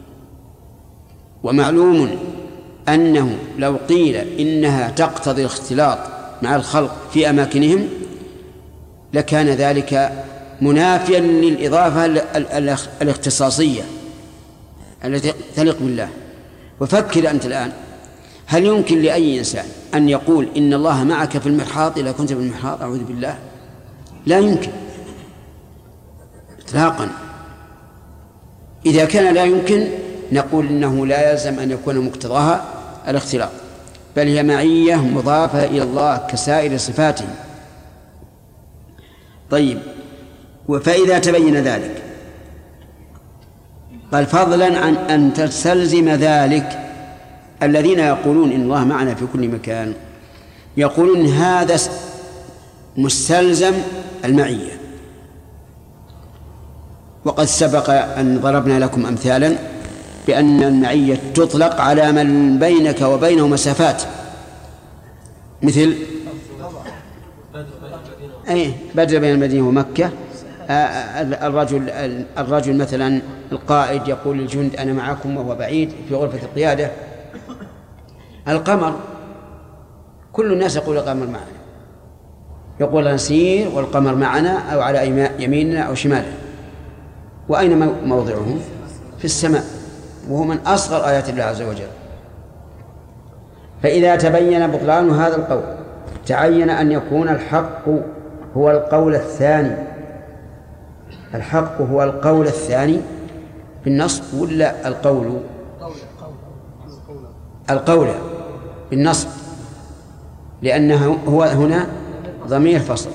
ومعلوم أنه لو قيل إنها تقتضي الاختلاط مع الخلق في أماكنهم لكان ذلك منافيا للإضافة الاختصاصية التي تليق بالله. وفكر أنت الآن، هل يمكن لأي إنسان أن يقول إن الله معك في المرحاض إذا كنت في المرحاض؟ أعوذ بالله، لا يمكن إطلاقا. إذا كان لا يمكن نقول إنه لا يلزم أن يكون مقتضاها الاختلاط، بل هي معية مضافة إلى الله كسائر صفاته. طيب، فإذا تبين ذلك قال: فضلا عن أن تستلزم ذلك. الذين يقولون إن الله معنا في كل مكان يقولون هذا مستلزم المعية، وقد سبق أن ضربنا لكم أمثالا بأن المعية تطلق على من بينك وبينه مسافات، مثل بدر بين المدينة ومكة. الرجل مثلا القائد يقول للجند أنا معكم وهو بعيد في غرفة القيادة. القمر كل الناس يقول القمر معنا، يقول نسير والقمر معنا أو على يميننا أو شمالنا. وأين موضعه؟ في السماء، وهو من أصغر آيات الله عز وجل. فإذا تبين بطلان هذا القول تعين أن يكون الحق هو القول الثاني. الحق هو القول الثاني بالنصب ولا القول بالنصب؟ لأنه هو هنا ضمير فصل،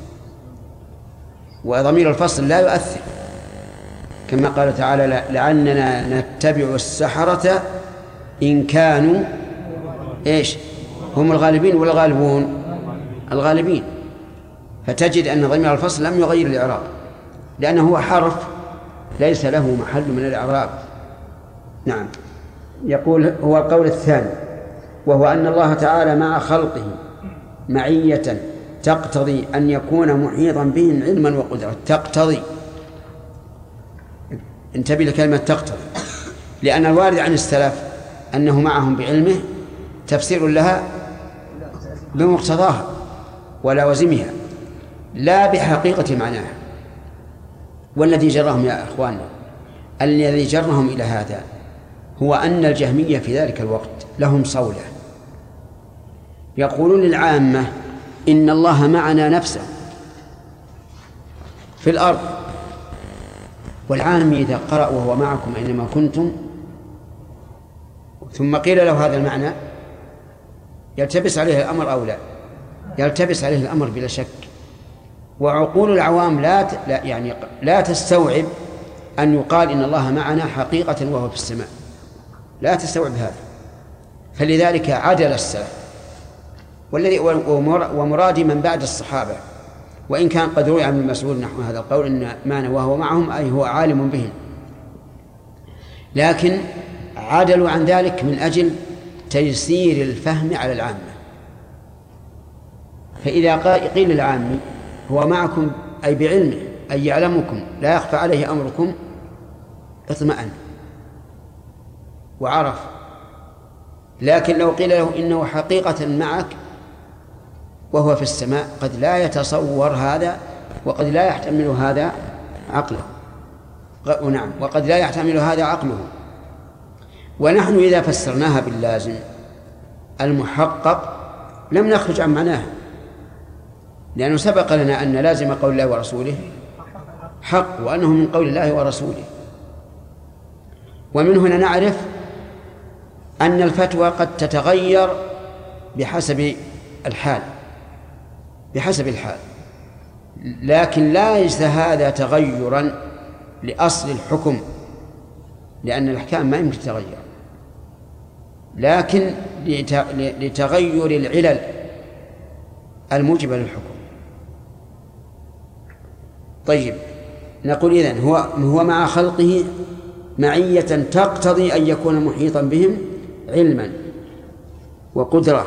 وضمير الفصل لا يؤثر، كما قال تعالى لعلنا نتبع السحرة إن كانوا إيش هم الغالبين ولا الغالبون؟ الغالبين. فتجد أن ضمير الفصل لم يغير الإعراب، لأنه هو حرف ليس له محل من الإعراب. نعم. يقول هو القول الثاني، وهو أن الله تعالى مع خلقه معية تقتضي أن يكون محيطا بهم علما وقدرة. تقتضي، انتبه لكلمة تقتضي، لأن الوارد عن السلف أنه معهم بعلمه تفسير لها بمقتضاها ولوازمها لا بحقيقة معناها. والذي جرهم يا أخواننا، الذي جرهم إلى هذا هو أن الجهمية في ذلك الوقت لهم صولة، يقولون للعامة إن الله معنا نفسه في الأرض، والعام إذا قرأ وهو معكم أينما كنتم ثم قيل له هذا المعنى يلتبس عليه الأمر أو لا؟ يلتبس عليه الأمر بلا شك. وعقول العوام لا تستوعب أن يقال إن الله معنا حقيقة وهو في السماء، لا تستوعب هذا. فلذلك عدل السلف ومراد من بعد الصحابة، وإن كان قد روي عن ابن مسعود نحو هذا القول إن معنا وهو معهم أي هو عالم بهم، لكن عدلوا عن ذلك من أجل تيسير الفهم على العامة. فإذا قيل للعامة هو معكم أي بعلمه أي يعلمكم لا يخفى عليه أمركم، اطمأن وعرف. لكن لو قيل له إنه حقيقة معك وهو في السماء قد لا يتصور هذا، وقد لا يحتمل هذا عقله، نعم، وقد لا يحتمل هذا عقله. ونحن إذا فسرناها باللازم المحقق لم نخرج عن معناها، لأنه سبق لنا أن لازم قول الله ورسوله حق، وأنه من قول الله ورسوله. ومن هنا نعرف أن الفتوى قد تتغير بحسب الحال، لكن ليس هذا تغيرا لأصل الحكم، لأن الأحكام ما يمكن تتغير، لكن لتغير العلل الموجبة للحكم. طيب، نقول إذن هو مع خلقه معية تقتضي أن يكون محيطا بهم علما وقدرة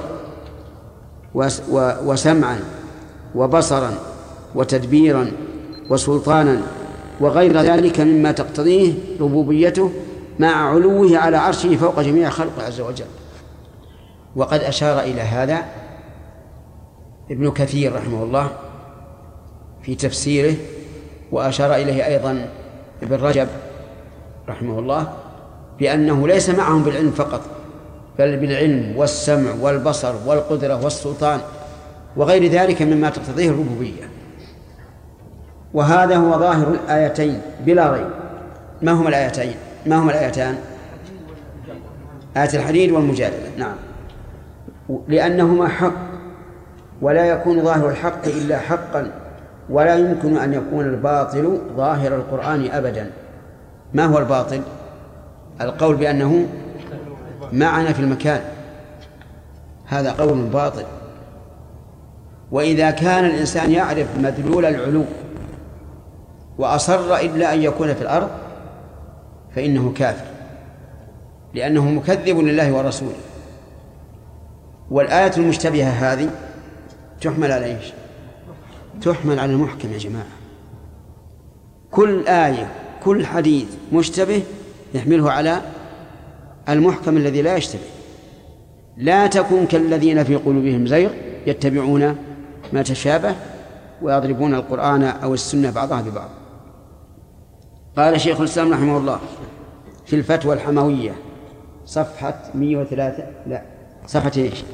وسمعا وبصرا وتدبيرا وسلطانا وغير ذلك مما تقتضيه ربوبيته مع علوه على عرشه فوق جميع خلقه عز وجل. وقد أشار إلى هذا ابن كثير رحمه الله في تفسيره، وأشار إليه أيضا ابن رجب رحمه الله بأنه ليس معهم بالعلم فقط، بل بالعلم والسمع والبصر والقدرة والسلطان وغير ذلك مما تقتضيه الربوبية. وهذا هو ظاهر الآيتين بلا ريب. ما هما الآيتان؟ آية الحديد والمجادلة. نعم، لأنهما حق، ولا يكون ظاهر الحق إلا حقا، ولا يمكن أن يكون الباطل ظاهر القرآن أبدا. ما هو الباطل؟ القول بأنه معنا في المكان، هذا قول باطل. وإذا كان الإنسان يعرف مدلول العلو وأصر إلا أن يكون في الأرض فإنه كافر، لأنه مكذب لله ورسوله. والآية المشتبهة هذه تحمل على إيش؟ تحمل على المحكم يا جماعة. كل آية كل حديث مشتبه يحمله على المحكم الذي لا يشتبه. لا تكن كالذين في قلوبهم زيغ يتبعون ما تشابه ويضربون القرآن أو السنة بعضها ببعض. قال شيخ الإسلام رحمه الله في الفتوى الحموية صفحة 103 صفحة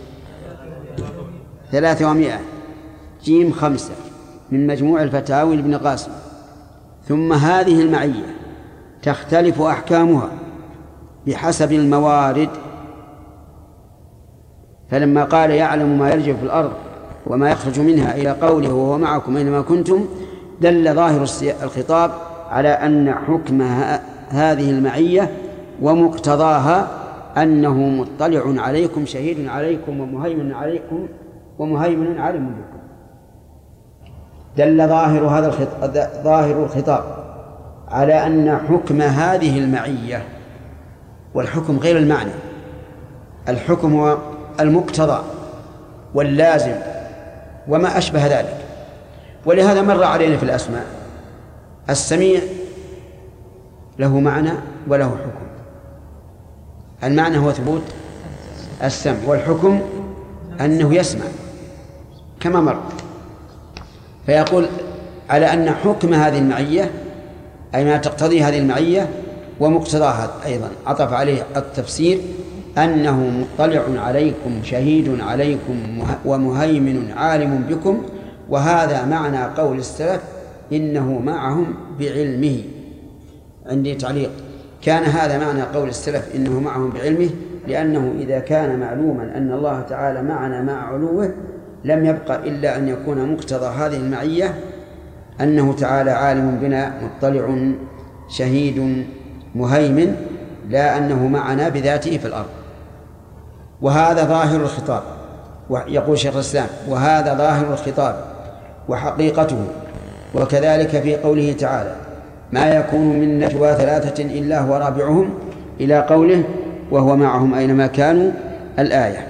300 جيم 5 من مجموع الفتاوي لابن قاسم: ثم هذه المعية تختلف أحكامها بحسب الموارد. فلما قال يعلم ما يلج في الأرض وما يخرج منها إلى قوله وهو معكم أينما كنتم، دل ظاهر الخطاب على أن حكم هذه المعية ومقتضاها أنه مطلع عليكم شهيد عليكم ومهيمن عليكم ومهيمن عليم بكم. دل ظاهر الخطاب على أن حكم هذه المعية، والحكم غير المعنى، الحكم هو المقتضى واللازم وما أشبه ذلك. ولهذا مر علينا في الأسماء السميع له معنى وله حكم. المعنى هو ثبوت السمع، والحكم أنه يسمع كما مر. فيقول على أن حكم هذه المعية أي ما تقتضي هذه المعية ومقتضاها أيضا عطف عليه التفسير أنه مطلع عليكم شهيد عليكم ومهيمن عالم بكم. وهذا معنى قول السلف إنه معهم بعلمه. عندي تعليق: كان هذا معنى قول السلف إنه معهم بعلمه، لأنه إذا كان معلوما أن الله تعالى معنا مع علوه لم يبق إلا أن يكون مقتضى هذه المعية أنه تعالى عالم بنا مطلع شهيد مهيمن، لا أنه معنا بذاته في الأرض. وهذا ظاهر الخطاب. يقول شيخ الإسلام: وهذا ظاهر الخطاب وحقيقته. وكذلك في قوله تعالى: ما يكون من نجوى ثلاثة إلا هو رابعهم، إلى قوله وهو معهم أينما كانوا، الآية.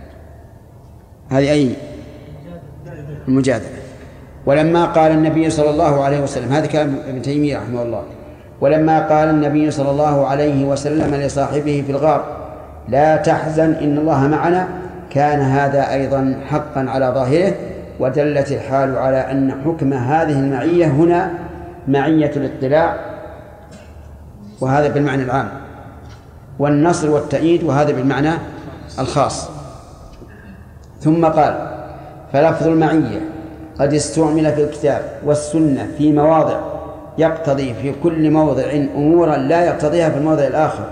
هذه أي المجادلة. ولما قال النبي صلى الله عليه وسلم، هذا كلام ابن تيمية رحمه الله، ولما قال النبي صلى الله عليه وسلم لصاحبه في الغار: لا تحزن إن الله معنا، كان هذا أيضا حقا على ظاهره. ودلت الحال على أن حكم هذه المعية هنا معية الاطلاع، وهذا بالمعنى العام، والنصر والتأييد، وهذا بالمعنى الخاص. ثم قال: فلفظ المعية قد استعمل في الكتاب والسنة في مواضع يقتضي في كل موضع أمورا لا يقتضيها في الموضع الآخر.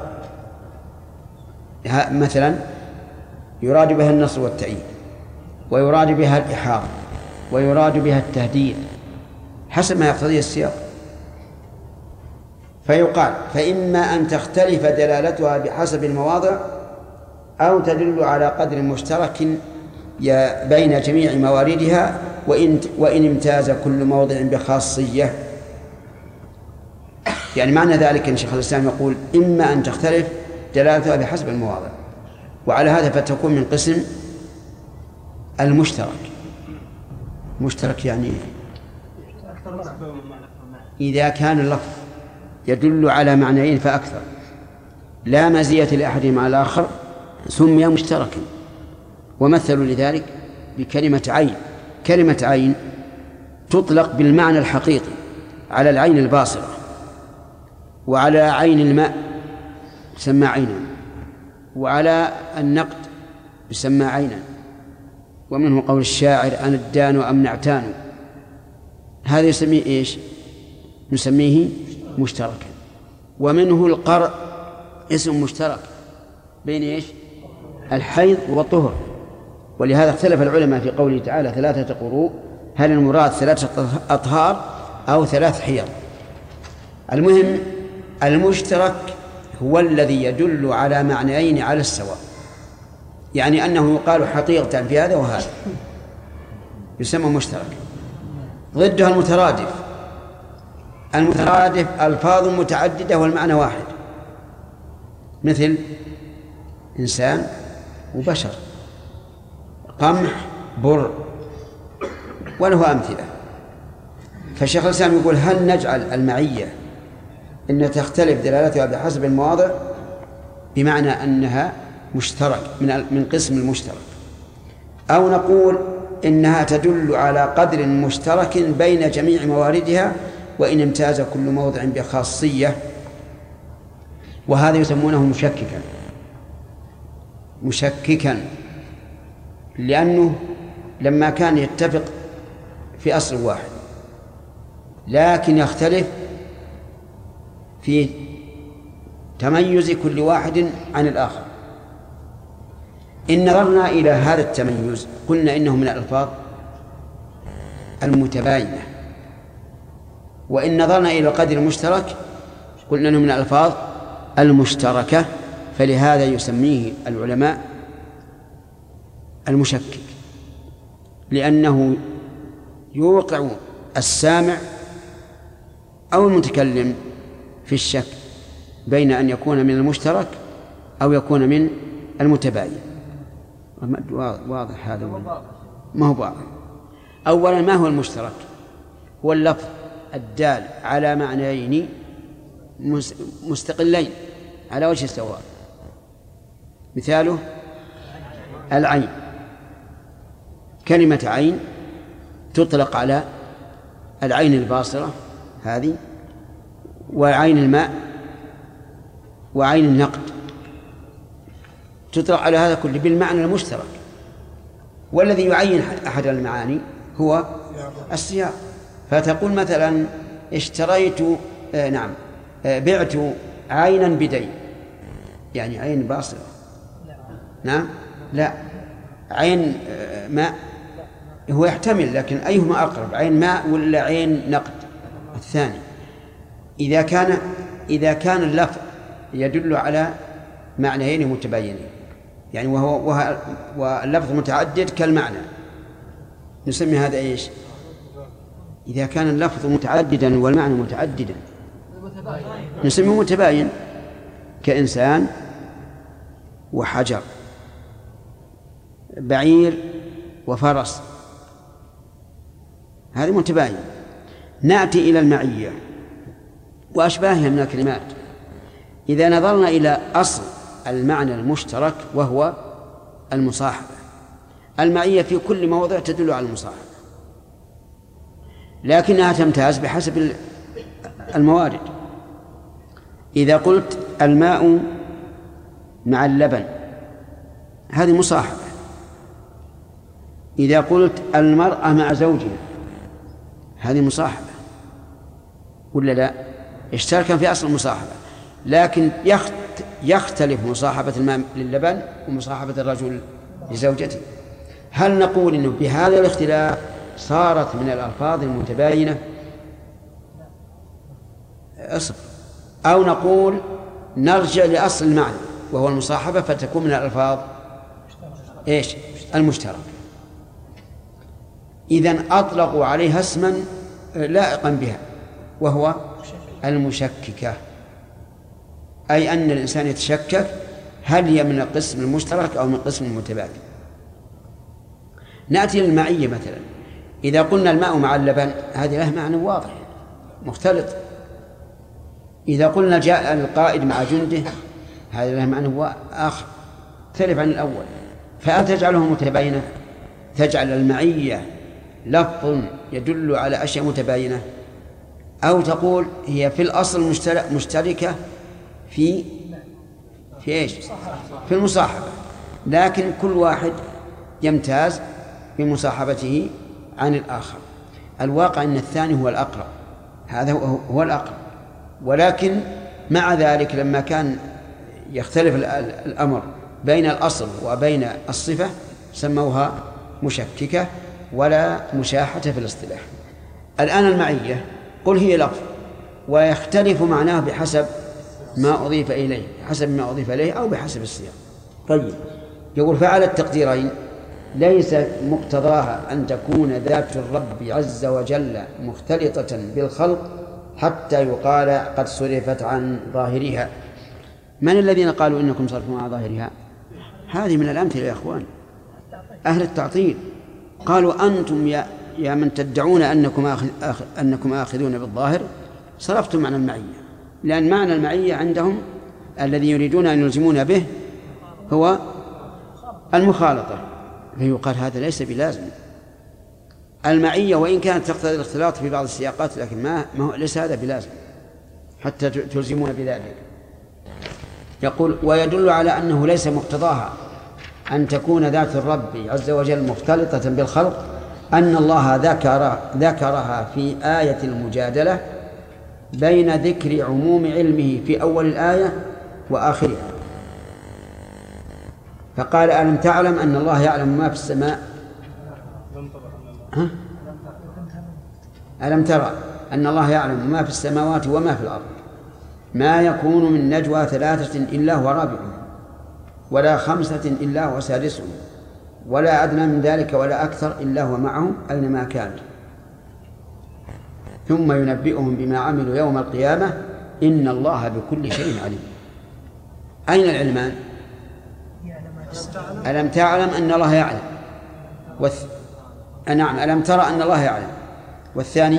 مثلا يراد بها النصر والتأييد، ويراد بها الإحاطة، ويراد بها التهديد حسب ما يقتضيه السياق. فيقال: فإما أن تختلف دلالتها بحسب المواضع، أو تدل على قدر مشترك بين جميع مواردها، وإن امتاز كل موضع بخاصية. يعني معنى ذلك أن شيخ الإسلام يقول: إما أن تختلف دلالتها بحسب المواضع، وعلى هذا فتكون من قسم المشترك. مشترك يعني إذا كان اللفظ يدل على معنيين فأكثر لا مزية لأحدهما على الآخر سمي مشتركا. ومثلوا لذلك بكلمة عين. كلمة عين تطلق بالمعنى الحقيقي على العين الباصرة، وعلى عين الماء يسمى عينا، وعلى النقد يسمى عينا. ومنه قول الشاعر: أنا الدان وأمنعتان. هذا يسميه إيش؟ نسميه مشتركا. ومنه القرء، اسم مشترك بين إيش؟ الحيض والطهر. ولهذا اختلف العلماء في قوله تعالى 3 قروء، هل المراد 3 أطهار أو 3 حيض؟ المهم المشترك هو الذي يدل على معنيين على السواء، يعني أنه يقال حقيقة في هذا وهذا، يسمى مشترك. ضدها المترادف. المترادف ألفاظ متعددة والمعنى واحد، مثل إنسان وبشر، قمح بر، وله أمثلة. فالشيخ الإسلام يقول: هل نجعل المعية إن تختلف دلالتها بحسب المواضع بمعنى أنها مشترك من قسم المشترك، أو نقول إنها تدل على قدر مشترك بين جميع مواردها، وإن امتاز كل موضع بخاصية، وهذا يسمونه مشككا، لأنه لما كان يتفق في أصل واحد لكن يختلف في تميز كل واحد عن الآخر. إن نظرنا إلى هذا التميز قلنا إنه من الألفاظ المتباينة، وإن نظرنا إلى القدر المشترك قلنا إنه من الألفاظ المشتركة، فلهذا يسميه العلماء المشكك، لأنه يوقع السامع أو المتكلم في الشك بين أن يكون من المشترك أو يكون من المتباين. واضح هذا؟ ما هو واضح. أولا، ما هو المشترك؟ هو اللفظ الدال على معنيين مستقلين على وجه السواء. مثاله العين، كلمة عين تطلق على العين الباصرة هذه، وعين الماء، وعين النقد، تطلق على هذا كله بالمعنى المشترك. والذي يعين أحد المعاني هو السياق. فتقول مثلا اشتريت بعت عينا بدين، يعني عين باصرة. نعم، لا، عين ماء هو يحتمل، لكن أيهما أقرب، عين ماء ولا عين نقد؟ الثاني. إذا كان اللفظ يدل على معنيين متباينين، يعني واللفظ متعدد كالمعنى، نسمي هذا إيش؟ إذا كان اللفظ متعددا والمعنى متعددا نسميه متباين، كإنسان وحجر، بعير وفرس، هذا متباين. نأتي إلى المعية وأشباهها من الكلمات. إذا نظرنا إلى أصل المعنى المشترك وهو المصاحبة، المعية في كل موضع تدل على المصاحبة، لكنها تمتاز بحسب الموارد. إذا قلت الماء مع اللبن هذه مصاحبة. إذا قلت المرأة مع زوجها هذه مصاحبة، ولا لا؟ اشتركا في أصل المصاحبة، لكن يختلف مصاحبة الماء للبن ومصاحبة الرجل لزوجته. هل نقول إنه بهذا الاختلاف صارت من الألفاظ المتباينة؟ أو نقول نرجع لأصل المعنى وهو المصاحبة فتكون من الألفاظ إيش؟ المشترك. إذن أطلقوا عليها اسما لائقا بها وهو المشككة، أي أن الإنسان يتشكك هل هي من القسم المشترك أو من القسم المتباين. نأتي للمعية مثلا، إذا قلنا الماء مع اللبن هذه له معنى واضح مختلط. إذا قلنا جاء القائد مع جنده هذا له معنى آخر مختلف عن الأول. فأتجعله متباينة؟ تجعل المعية لفظ يدل على أشياء متباينة، أو تقول هي في الأصل مشتركة في إيش؟ في المصاحبة، لكن كل واحد يمتاز بمصاحبته عن الآخر. الواقع أن الثاني هو الأقرب، هذا هو الأقرب، ولكن مع ذلك لما كان يختلف الأمر بين الأصل وبين الصفة سموها مشككة ولا مشاحة في الاصطلاح. الآن المعية قل هي لفظ ويختلف معناه بحسب ما أضيف إليه، حسب ما أضيف إليه أو بحسب السياق. طيب، يقول فعلى التقديرين ليس مقتضاها أن تكون ذات الرب عز وجل مختلطة بالخلق حتى يقال قد صرفت عن ظاهرها. من الذين قالوا إنكم صرفوا عن ظاهرها؟ هذه من الأمثلة يا أخوان، أهل التعطيل قالوا أنتم يا من تدعون أنكم آخذون بالظاهر صرفتم معنى المعية، لأن معنى المعية عندهم الذي يريدون أن يلزمون به هو المخالطة، فيقال هذا ليس بلازم، المعية وإن كانت تقتضي الاختلاط في بعض السياقات، لكن ما هو ليس هذا بلازم حتى تلزمون بذلك. يقول: ويدل على أنه ليس مقتضاها أن تكون ذات الرب عز وجل مختلطة بالخلق أن الله ذكرها في آية المجادلة بين ذكر عموم علمه في أول الآية وآخرها، فقال: ألم تعلم أن الله يعلم ما في السماء؟ ألم ترى أن الله يعلم ما في السماوات وما في الأرض، ما يكون من نجوى 3 إلا هو رابعهم، ولا 5 إلا هو سادسهم، ولا أدنى من ذلك ولا أكثر إلا هو معهم أينما كانوا، ثم ينبئهم بما عملوا يوم القيامة إن الله بكل شيء عليم. أين العلمان؟ ألم تعلم أن الله يعلم، نعم، ألم ترى أن الله يعلم، والثاني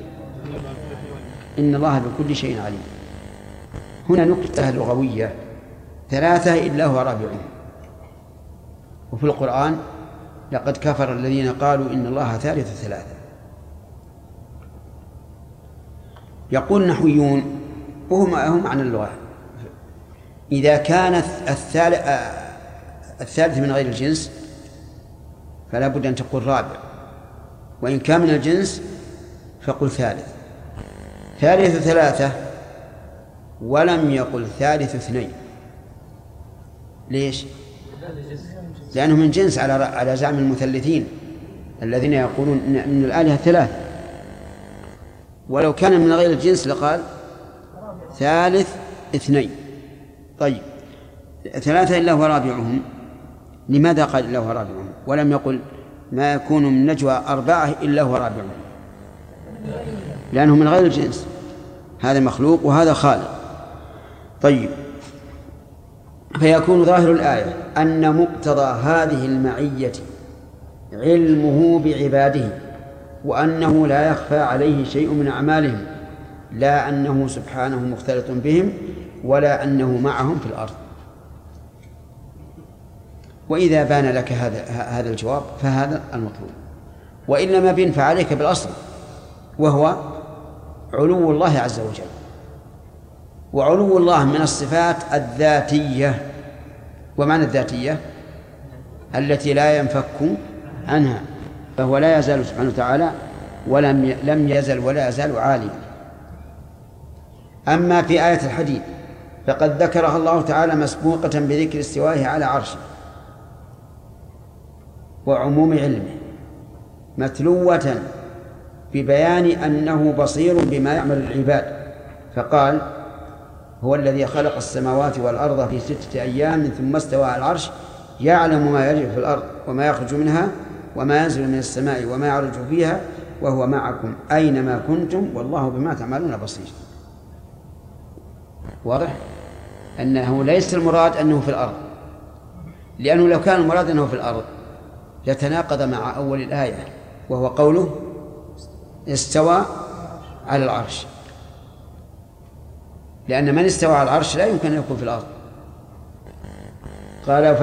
إن الله بكل شيء عليم. هنا نكتة لغوية: 3 إلا هو رابعهم. وفي القرآن: لقد كفر الذين قالوا إن الله ثالث 3. يقول النحويون وهم عن اللغة: إذا كان الثالث من غير الجنس فلا بد أن تقول رابع، وإن كان من الجنس فقل ثالث. ثالث 3 ولم يقل ثالث 2. ليش؟ لأنه من جنس على زعم المثلثين الذين يقولون إن الآلهة 3، ولو كان من غير الجنس لقال ثالث 2. طيب، 3 إلا هو رابعهم، لماذا قال إلا هو رابعهم ولم يقل ما يكون من نجوى 4 إلا هو رابعهم؟ لأنه من غير الجنس، هذا مخلوق وهذا خالق. طيب، فيكون ظاهر الآية أن مقتضى هذه المعية علمه بعباده، وأنه لا يخفى عليه شيء من أعمالهم، لا أنه سبحانه مختلط بهم ولا أنه معهم في الأرض. وإذا بان لك هذا الجواب فهذا المطلوب، وإلا ما بين فعليك بالأصل، وهو علو الله عز وجل. وعلو الله من الصفات الذاتية. ومعنى الذاتية التي لا ينفك عنها، فهو لا يزال سبحانه وتعالى لم يزل ولا يزال عاليا. أما في آية الحديد فقد ذكرها الله تعالى مسبوقة بذكر استوائه على عرشه وعموم علمه، متلوة ببيان أنه بصير بما يعمل العباد، فقال: هو الذي خلق السماوات والأرض في 6 أيام ثم استوى على العرش يعلم ما يجري في الأرض وما يخرج منها وما ينزل من السماء وما يعرج فيها وهو معكم أينما كنتم والله بما تعملون بصير. واضح أنه ليس المراد أنه في الأرض، لأنه لو كان المراد أنه في الأرض يتناقض مع أول الآية وهو قوله استوى على العرش، لأن من استوى على العرش لا يمكن أن يكون في الأرض. قال: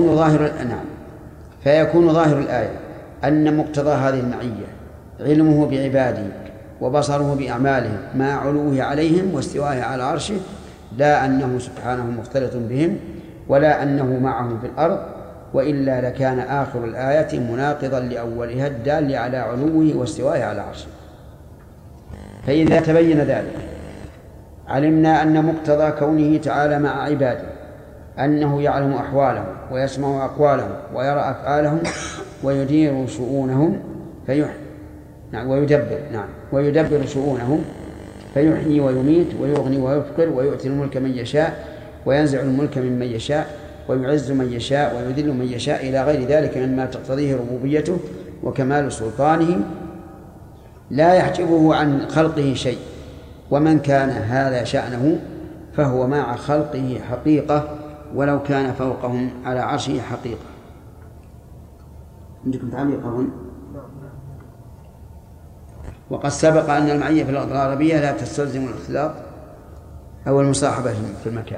فيكون ظاهر الآية أن مقتضى هذه المعية علمه بعباده وبصره بأعمالهم مع علوه عليهم واستوائه على عرشه، لا أنه سبحانه مختلط بهم ولا أنه معهم في الأرض، وإلا لكان آخر الآية مناقضا لأولها الدال على علوه واستوائه على عرشه. فإذا تبين ذلك علمنا أن مقتضى كونه تعالى مع عباده أنه يعلم أحوالهم ويسمع أقوالهم ويرى أفعالهم ويدير شؤونهم ويدبر شؤونهم فيحيي ويميت ويغني ويفقر ويؤتي الملك من يشاء وينزع الملك ممن يشاء ويعز من يشاء ويذل من يشاء إلى غير ذلك مما تقتضيه ربوبيته وكمال سلطانه، لا يحجبه عن خلقه شيء. ومن كان هذا شأنه فهو مع خلقه حقيقة ولو كان فوقهم على عرشه حقيقة. عندكم تعليق هنا؟ وقد سبق أن المعية في اللغة العربية لا تستلزم الاختلاط أو المصاحبة في المكان.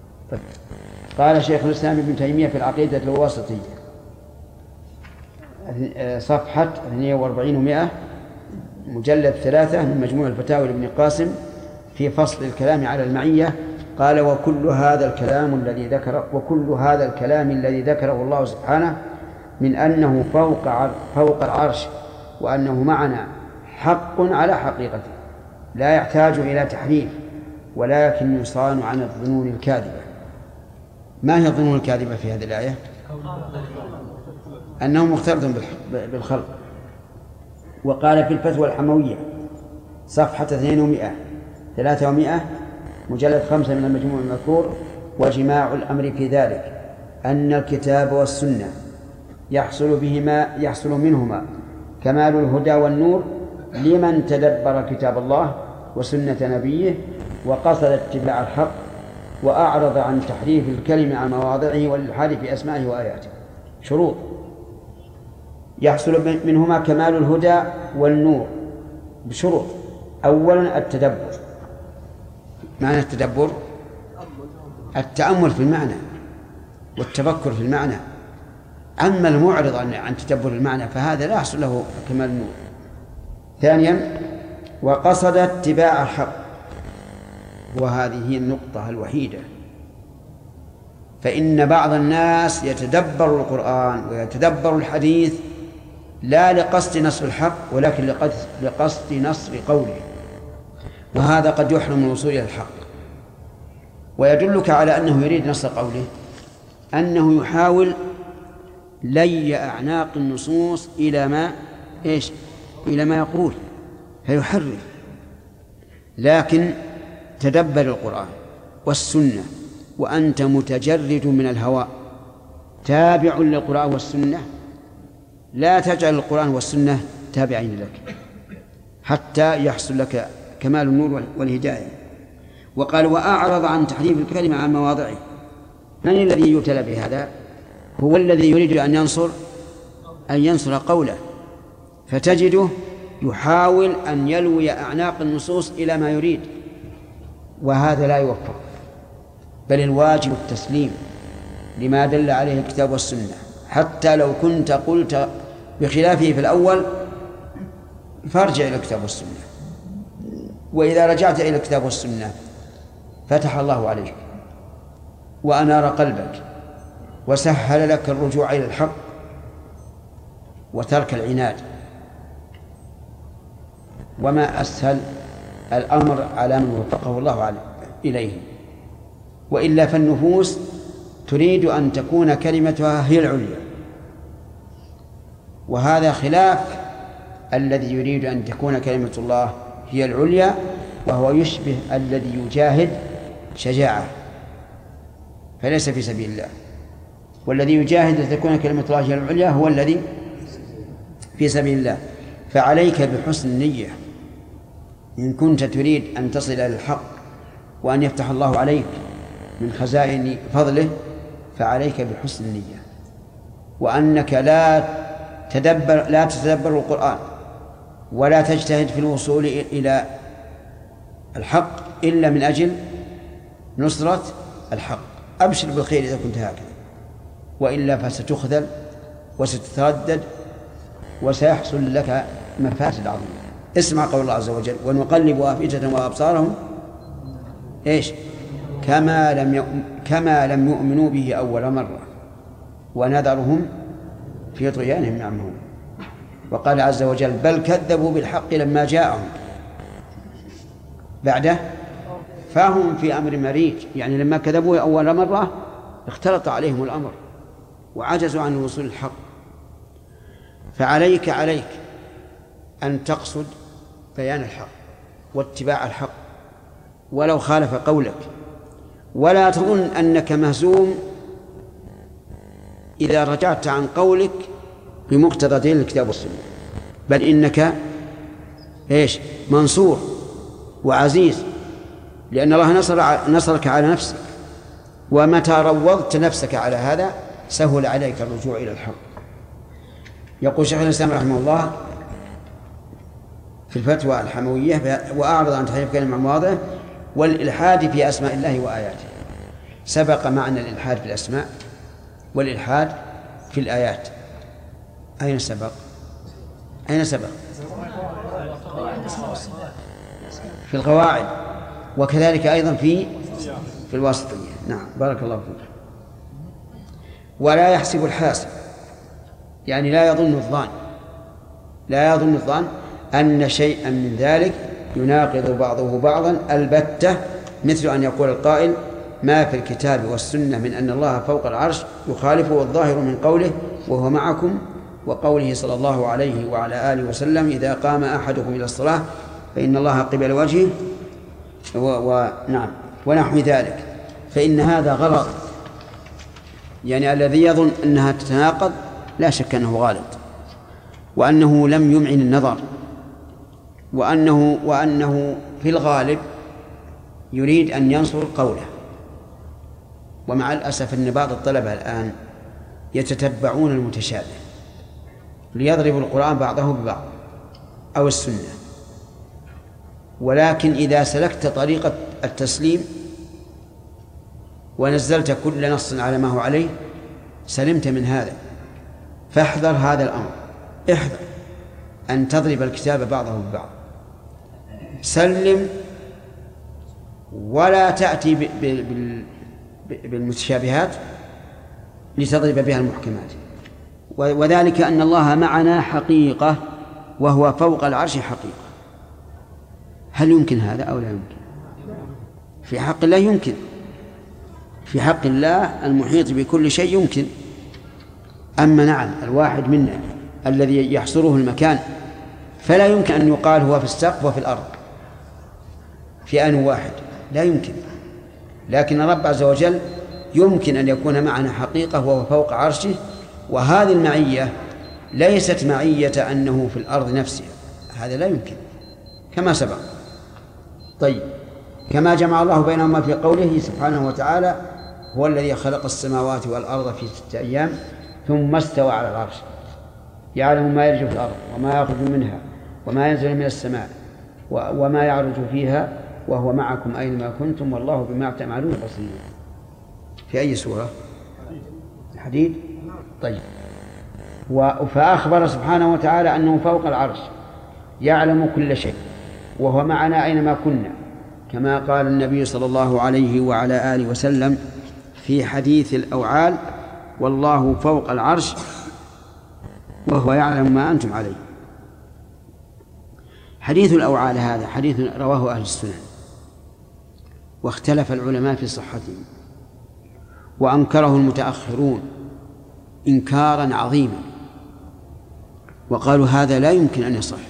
قال شيخ الإسلام ابن تيمية في العقيدة الواسطية صفحة 42 و100 مجلد 3 من مجموع الفتاوى لابن قاسم في فصل الكلام على المعية. قال وكل هذا الكلام الذي ذكره الله سبحانه من أنه فوق العرش وأنه معنا حق على حقيقته لا يحتاج إلى تحريف ولكن يصان عن الظنون الكاذبة. ما هي الظنون الكاذبة في هذه الآية؟ أنه مختلط بالخلق. وقال في الفتوى الحموية صفحة 300 مجلد 5 من المجموع المذكور وجماع الأمر في ذلك أن الكتاب والسنة يحصل منهما كمال الهدى والنور لمن تدبر كتاب الله وسنة نبيه وقصد اتباع الحق وأعرض عن تحريف الكلم عن مواضعه والإلحاد في أسمائه وآياته. شروط: يحصل منهما كمال الهدى والنور بشروط. أولا التدبر. معنى التدبر التأمل في المعنى والتفكر في المعنى. أما المعرض عن تدبر المعنى فهذا لا يحصل له كمال النور. ثانيا وقصد اتباع الحق، وهذه هي النقطة الوحيدة. فإن بعض الناس يتدبر القرآن ويتدبر الحديث لا لقصد نصر الحق ولكن لقصد نصر قوله، وهذا قد يحرم من الوصول إلى الحق. ويدلك على أنه يريد نصر قوله أنه يحاول لي أعناق النصوص إلى ما يقول فيحرف. لكن تدبر القرآن والسنة وأنت متجرد من الهوى تابع للقرآن والسنة، لا تجعل القرآن والسنة تابعين لك حتى يحصل لك كمال النور والهداية. وقال وأعرض عن تحريف الكلمة عن مواضعه. من الذي يبتلى بهذا؟ هو الذي يريد أن ينصر قوله، فتجده يحاول أن يلوي أعناق النصوص إلى ما يريد، وهذا لا يوفق، بل الواجب التسليم لما دل عليه الكتاب والسنة. حتى لو كنت قلت بخلافه في الأول فارجع إلى الكتاب والسنة، وإذا رجعت إلى الكتاب والسنة فتح الله عليك وأنار قلبك وسهل لك الرجوع إلى الحق وترك العناد. وما أسهل الأمر على من وفقه الله إليه، وإلا فالنفوس تريد أن تكون كلمتها هي العليا، وهذا خلاف الذي يريد أن تكون كلمة الله هي العليا، وهو يشبه الذي يجاهد شجاعة فليس في سبيل الله. والذي يجاهد لتكون كلمة الله هي العليا هو الذي في سبيل الله. فعليك بحسن النية إن كنت تريد أن تصل إلى الحق وأن يفتح الله عليك من خزائن فضله، فعليك بحسن النية، وأنك لا تتدبر القرآن ولا تجتهد في الوصول إلى الحق إلا من أجل نصرة الحق. أبشر بالخير إذا كنت هكذا، وإلا فستخذل وستتردد وسيحصل لك مفاسد عظيمة. اسمع قول الله عز وجل ونقلب أفئدتهم وأبصارهم كما لم يؤمنوا به أول مرة ونذرهم في طغيانهم يعمهون. وقال عز وجل بل كذبوا بالحق لما جاءهم بعده فهم في أمر مريج، يعني لما كذبوا أول مرة اختلط عليهم الأمر وعجزوا عن الوصول للحق. فعليك أن تقصد بيان الحق واتباع الحق ولو خالف قولك، ولا تظن أنك مهزوم إذا رجعت عن قولك بمقتضى دين الكتاب والسنة، بل إنك منصور وعزيز، لأن الله نصرك على نفسك، ومتى روضت نفسك على هذا سهل عليك الرجوع إلى الحق. يقول شيخ الإسلام رحمه الله في الفتوى الحموية وأعرض عن تحريف كلمة عن مواضعه والإلحاد في أسماء الله وآياته. سبق معنى الإلحاد في الأسماء والإلحاد في الآيات، أين سبق؟ أين سبق؟ في القواعد، وكذلك أيضا في الواسطية. نعم، بارك الله فيك. ولا يحسب الحاسب، يعني لا يظن الظان أن شيئا من ذلك يناقض بعضه بعضا البتة، مثل أن يقول القائل: ما في الكتاب والسنة من أن الله فوق العرش يخالفه الظاهر من قوله وهو معكم، وقوله صلى الله عليه وعلى آله وسلم: إذا قام أحدكم إلى الصلاة فإن الله قبل وجهه، ونعم ونحو ذلك. فإن هذا غلط، يعني الذي يظن أنها تتناقض لا شك أنه غالط، وأنه لم يمعن النظر، وأنه في الغالب يريد أن ينصر قوله. ومع الأسف أن بعض الطلبة الآن يتتبعون المتشابه ليضربوا القرآن بعضه ببعض أو السنة، ولكن إذا سلكت طريقة التسليم ونزلت كل نص على ما هو عليه سلمت من هذا. فاحذر هذا الأمر، احذر أن تضرب الكتاب بعضه ببعض، سلم ولا تأتي بالمتشابهات لتضرب بها المحكمات. وذلك أن الله معنا حقيقة وهو فوق العرش حقيقة. هل يمكن هذا أو لا يمكن؟ في حق الله يمكن، في حق الله المحيط بكل شيء يمكن. أما نعم الواحد منا الذي يحصره المكان فلا يمكن أن يقال هو في السقف وفي الأرض في آن واحد، لا يمكن. لكن الرب عز وجل يمكن أن يكون معنا حقيقة وهو فوق عرشه، وهذه المعية ليست معية أنه في الأرض نفسها، هذا لا يمكن كما سبق. طيب، كما جمع الله بينهما في قوله سبحانه وتعالى: هو الذي خلق السماوات والأرض في 6 أيام ثم استوى على العرش يعلم ما يلج في الأرض وما يخرج منها وما ينزل من السماء وما يعرج فيها وهو معكم أينما كنتم والله بما تعملون بصير. في أي سورة؟ الحديد. طيب، فأخبر سبحانه وتعالى أنه فوق العرش يعلم كل شيء وهو معنا أينما كنا، كما قال النبي صلى الله عليه وعلى آله وسلم في حديث الأوعال: والله فوق العرش وهو يعلم ما أنتم عليه. حديث الأوعال هذا حديث رواه أهل السنن، واختلف العلماء في صحته، وأنكره المتأخرون إنكارا عظيما، وقالوا هذا لا يمكن أن يصح.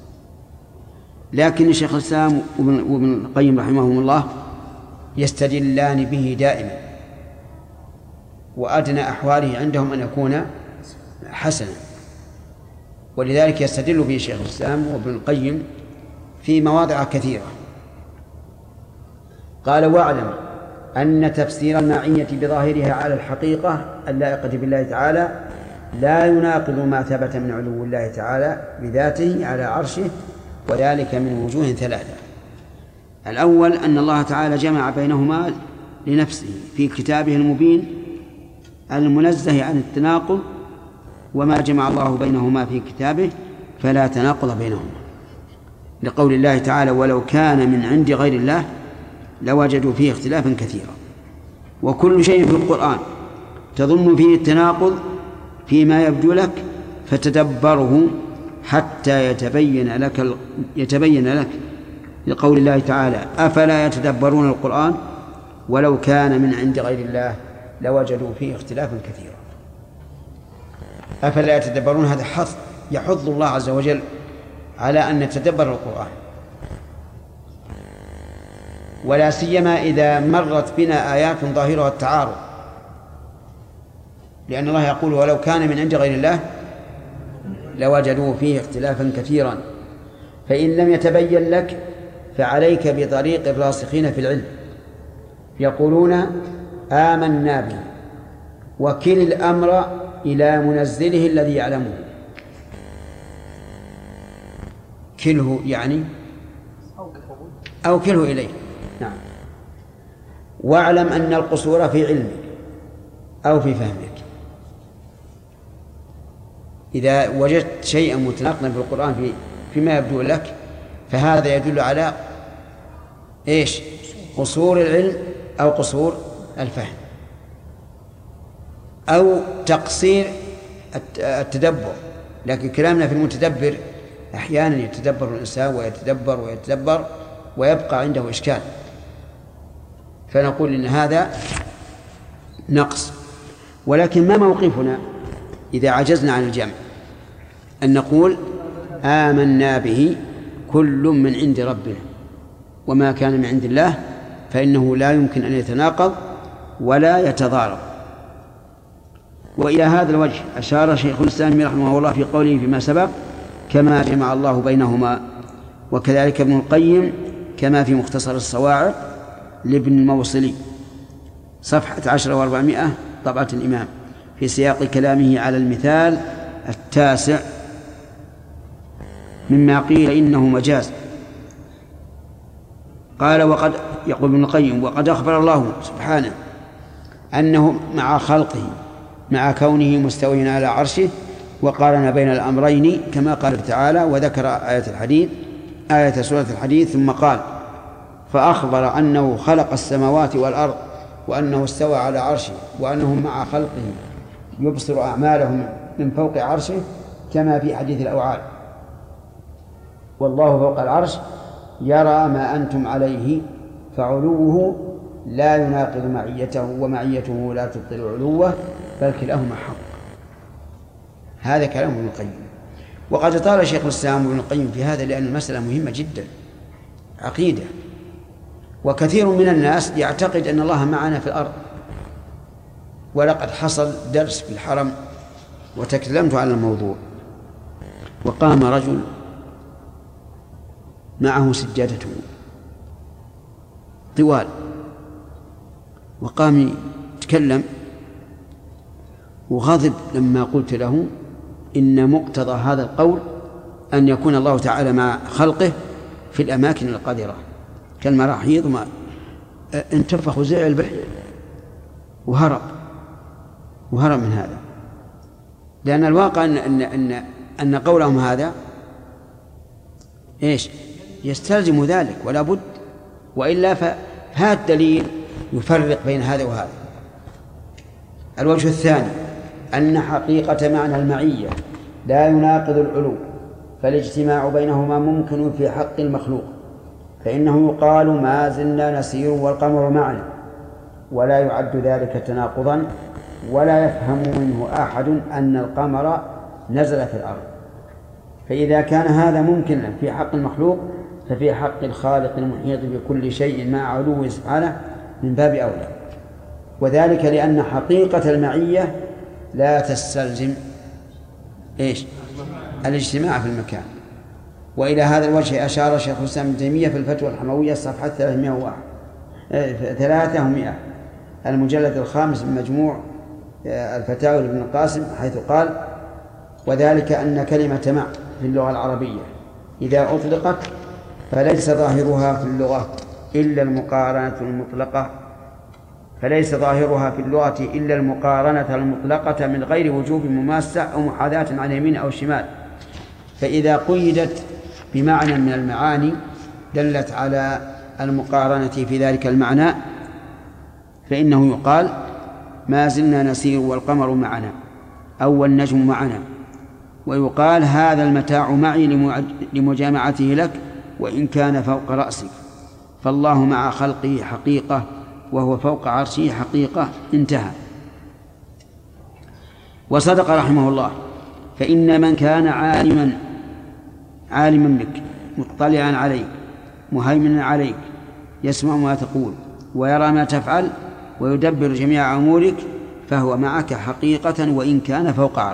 لكن شيخ الإسلام وابن القيم رحمهم الله يستدلان به دائما، وأدنى أحواله عندهم أن يكون حسنا، ولذلك يستدل به شيخ الإسلام وابن القيم في مواضع كثيرة. قال: واعلم أن تفسير المعية بظاهرها على الحقيقة اللائقة بالله تعالى لا يناقض ما ثبت من علو الله تعالى بذاته على عرشه، وذلك من وجوه 3. الأول أن الله تعالى جمع بينهما لنفسه في كتابه المبين المنزه عن التناقض، وما جمع الله بينهما في كتابه فلا تناقض بينهما، لقول الله تعالى: ولو كان من عند غير الله لوجدوا فيه اختلافا كثيرا. وكل شيء في القرآن تظن فيه التناقض فيما يبدو لك فتدبره حتى يتبين لك لقول الله تعالى: أفلا يتدبرون القرآن ولو كان من عند غير الله لوجدوا فيه اختلافا كثيرا. أفلا يتدبرون، هذا يحض الله عز وجل على أن نتدبر القرآن، ولا سيما إذا مرت بنا آيات ظاهرها التعارض، لأن الله يقول: ولو كان من عند غير الله لوجدوا فيه اختلافا كثيرا. فإن لم يتبين لك فعليك بطريق الراسخين في العلم يقولون: آمنا به، وكل الأمر إلى منزله الذي يعلمه. كله يعني أو كله إليه. نعم. واعلم أن القصور في علمك أو في فهمك. إذا وجدت شيئا متناقضا في القرآن فيما يبدو لك فهذا يدل على إيش؟ قصور العلم أو قصور الفهم أو تقصير التدبر. لكن كلامنا في المتدبر أحيانا يتدبر الإنسان ويتدبر ويبقى عنده إشكال، فنقول إن هذا نقص. ولكن ما موقفنا إذا عجزنا عن الجمع؟ أن نقول آمنا به كل من عند ربنا، وما كان من عند الله فإنه لا يمكن أن يتناقض ولا يتضارب. وإلى هذا الوجه أشار شيخ الإسلام رحمه الله في قوله فيما سبق كما جمع الله بينهما، وكذلك ابن القيم كما في مختصر الصواعق لابن الموصلي صفحة 10 و400 طبعة الإمام في سياق كلامه على المثال 9 مما قيل إنه مجاز. قال وقد يقول ابن القيم وقد أخبر الله سبحانه أنه مع خلقه مع كونه مستويا على عرشه، وقارن بين الأمرين كما قال تعالى وذكر آية سورة الحديث ثم قال فأخبر أنه خلق السماوات والأرض وأنه استوى على عرشه وأنه مع خلقه يبصر أعمالهم من فوق عرشه كما في حديث الأوعال والله فوق العرش يرى ما أنتم عليه فعلوه لا يناقض معيته ومعيته لا تبطل علوه بل كلاهما حق. هذا كلام ابن القيم. وقد طال شيخ الإسلام ابن القيم في هذا لأن المسألة مهمة جدا عقيدة، وكثير من الناس يعتقد أن الله معنا في الأرض. ولقد حصل درس في الحرم وتكلمت على الموضوع، وقام رجل معه سجادته طوال وقام يتكلم وغضب لما قلت له إن مقتضى هذا القول أن يكون الله تعالى مع خلقه في الأماكن القذرة كالمراحيض وما انتفخ وزعل وهرب من هذا، لأن الواقع أن قولهم هذا إيش يستلزم ذلك ولا بد، وإلا فهذا الدليل يفرق بين هذا وهذا. الوجه الثاني أن حقيقة معنى المعية لا يناقض العلو، فالاجتماع بينهما ممكن في حق المخلوق، فإنه يقال ما زلنا نسير والقمر معنا، ولا يعد ذلك تناقضا، ولا يفهم منه أحد أن القمر نزل في الأرض. فإذا كان هذا ممكنا في حق المخلوق ففي حق الخالق المحيط بكل شيء مع علوه سبحانه من باب أولى، وذلك لأن حقيقة المعية لا تستلزم الاجتماع في المكان. وإلى هذا الوجه أشار شيخ الإسلام ابن تيمية في الفتوى الحموية صفحة 300 المجلد 5 من مجموع الفتاوى لابن القاسم، حيث قال وذلك أن كلمة مع في اللغة العربية إذا أطلقت فليس ظاهرها في اللغة إلا المقارنة المطلقة من غير وجوب مماسة أو محاذاة عن يمين أو شمال. فإذا قيدت بمعنى من المعاني دلت على المقارنة في ذلك المعنى، فإنه يقال ما زلنا نسير والقمر معنا أو النجم معنا، ويقال هذا المتاع معي لمجامعته لك وإن كان فوق رأسك، فالله مع خلقه حقيقة وهو فوق عرشه حقيقة. انتهى. وصدق رحمه الله، فإن من كان عالما بك مطلعا عليك مهيمنا عليك يسمع ما تقول ويرى ما تفعل ويدبر جميع أمورك فهو معك حقيقة وإن كان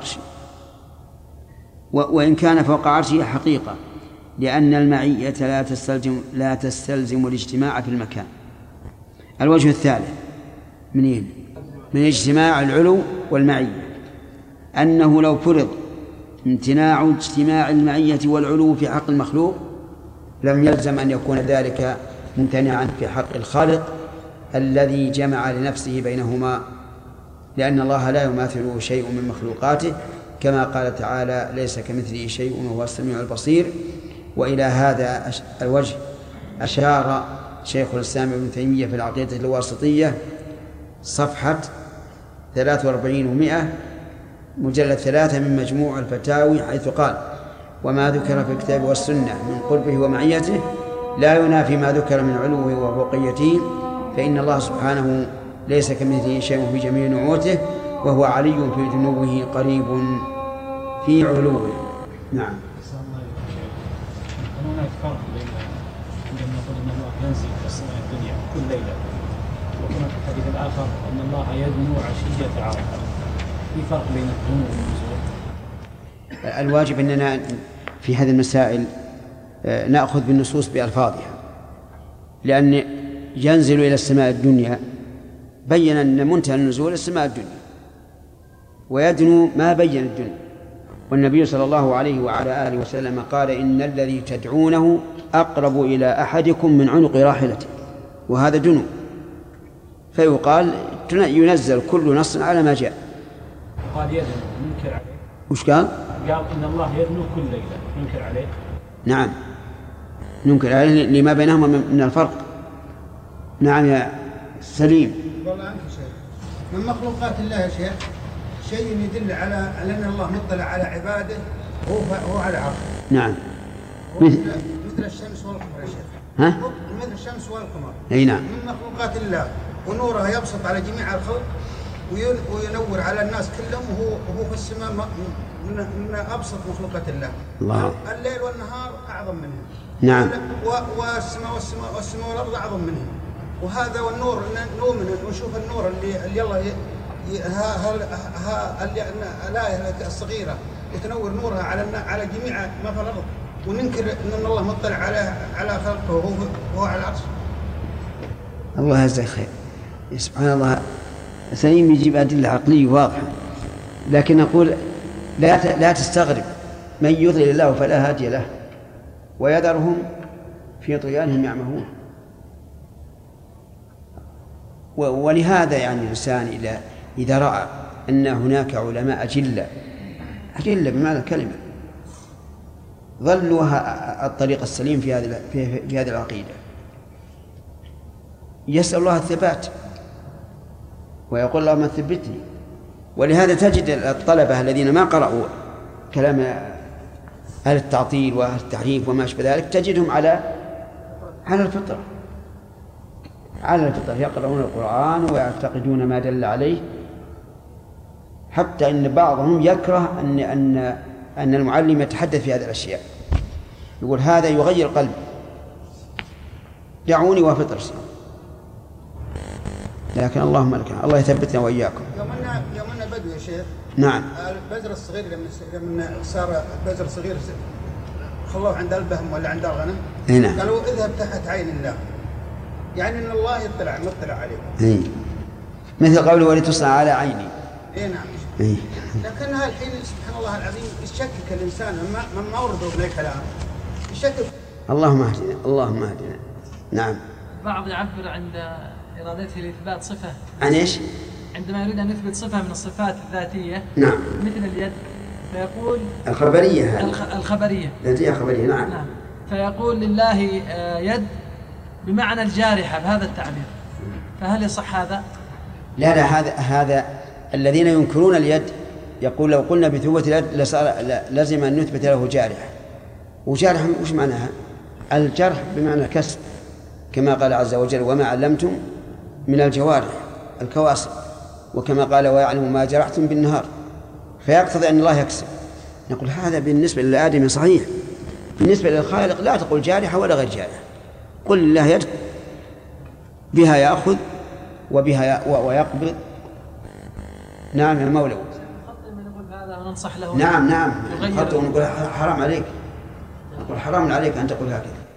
فوق عرشه حقيقة، لأن المعية لا تستلزم الاجتماع في المكان. الوجه الثالث من اجتماع العلو والمعية أنه لو فرض امتناع اجتماع المعية والعلو في حق المخلوق لم يلزم أن يكون ذلك ممتنعا في حق الخالق الذي جمع لنفسه بينهما، لأن الله لا يماثله شيء من مخلوقاته كما قال تعالى ليس كمثله شيء وهو السميع البصير. وإلى هذا الوجه أشار شيخ الإسلام ابن تيمية في العقيدة الواسطية صفحة 43 و100 مجلد 3 من مجموع الفتاوي، حيث قال: وما ذكر في الكتاب والسنة من قربه ومعيته لا ينافي ما ذكر من علوه وفوقيته، فإن الله سبحانه ليس كمثله شيء في جميع نعوته، وهو علي في جنوبه قريب في علوه. نعم. هناك فرق بين عندما نقول ان الله ينزل الى السماء الدنيا كل ليله، وهناك الحديث الاخر ان الله يدنو عشيه عرفه. في فرق بين الدنو والنزول. الواجب اننا في هذه المسائل ناخذ بالنصوص بألفاظها، لأن ينزل الى السماء الدنيا بين ان منتهى النزول السماء الدنيا، ويدنو ما بين الدنيا. والنبي صلى الله عليه وعلى آله وسلم قال: إن الذي تدعونه أقرب إلى أحدكم من عنق راحلته، وهذا دنو. فيقال ينزل كل نص على ما جاء. قال يدنو ننكر عليه. وش قال؟ قال إن الله يدنو كل ليلة ننكر عليه. نعم ننكر عليه لما بينهما من الفرق. نعم يا سليم. والله عنك شيء من مخلوقات الله يا شيخ شيء يدل على أن الله مطلع على عباده هو على عرشه. نعم. مثل الشمس والقمر يا شيخ. ها؟ مثل الشمس والقمر. أي نعم. من مخلوقات الله، ونورها يبسط على جميع الخلق وينور على الناس كلهم، وهو في السماء من أبسط مخلوقات الله. الله. الليل والنهار أعظم منه. نعم. والسماء والأرض أعظم منه. وهذا والنور نؤمن ونشوف النور اللي الله الآية الصغيرة وتنور نورها على جميع ما في الأرض، وننكر أن الله مطلع على خلقه وهو على العرش. الله يجزاك خير. سبحان الله. سليم يجيب أدلة عقلية واضحة، لكن نقول لا تستغرب من يضلل الله فلا هادي له ويذرهم في طغيانهم يعمهون. ولهذا يعني الإنسان إذا رأى أن هناك علماء أجلة بمعنى الكلمة ظلوا الطريق السليم في هذه العقيدة، يسأل الله الثبات ويقول اللهم ثبتني. ولهذا تجد الطلبة الذين ما قرأوا كلام أهل التعطيل وأهل التحريف وما أشبه ذلك تجدهم على الفطرة، يقرؤون القرآن ويعتقدون ما دل عليه، حتى إن بعضهم يكره أن المعلم يتحدث في هذه الأشياء، يقول هذا يغير قلبي، دعوني وفطر. لكن اللهم لك الله يثبتنا وإياكم. يومنا بدو يا شيخ. نعم. البزر الصغير لما صار البزر الصغير خلوه عند البهم ولا عند الغنم. نعم. قالوا اذهب تحت عين الله، يعني ان الله مطلع عليه. مثل قوله ولتصنع على عيني. نعم. لكنها الحين سبحان الله العظيم يشكك الانسان مما وردوا من الكلام يشكك. اللهم اهدنا. نعم. بعض يعبر عند إرادته لإثبات صفة. عن إيش؟ عندما يريد أن يثبت صفة من الصفات الذاتية. نعم. مثل اليد فيقول الخبرية الخبرية. ذاتية خبرية. نعم. فيقول لله يد بمعنى الجارحة بهذا التعبير، فهل يصح هذا؟ لا هذا الذين ينكرون اليد يقول لو قلنا بثبوت اليد لازم أن نثبت له جارحة. وجارحة وش معناها؟ الجرح بمعنى الكسر، كما قال عز وجل وما علمتم من الجوارح الكواسر، وكما قال ويعلم ما جرحتم بالنهار، فيقتضي أن الله يكسر. نقول هذا بالنسبة للآدمي صحيح، بالنسبة للخالق لا تقول جارحة ولا غير جارحة، قل الله يد بها يأخذ وبها ويقبض. نعم يا مولى. نعم نقول حرام عليك، نقول حرام عليك أن تقول هكذا.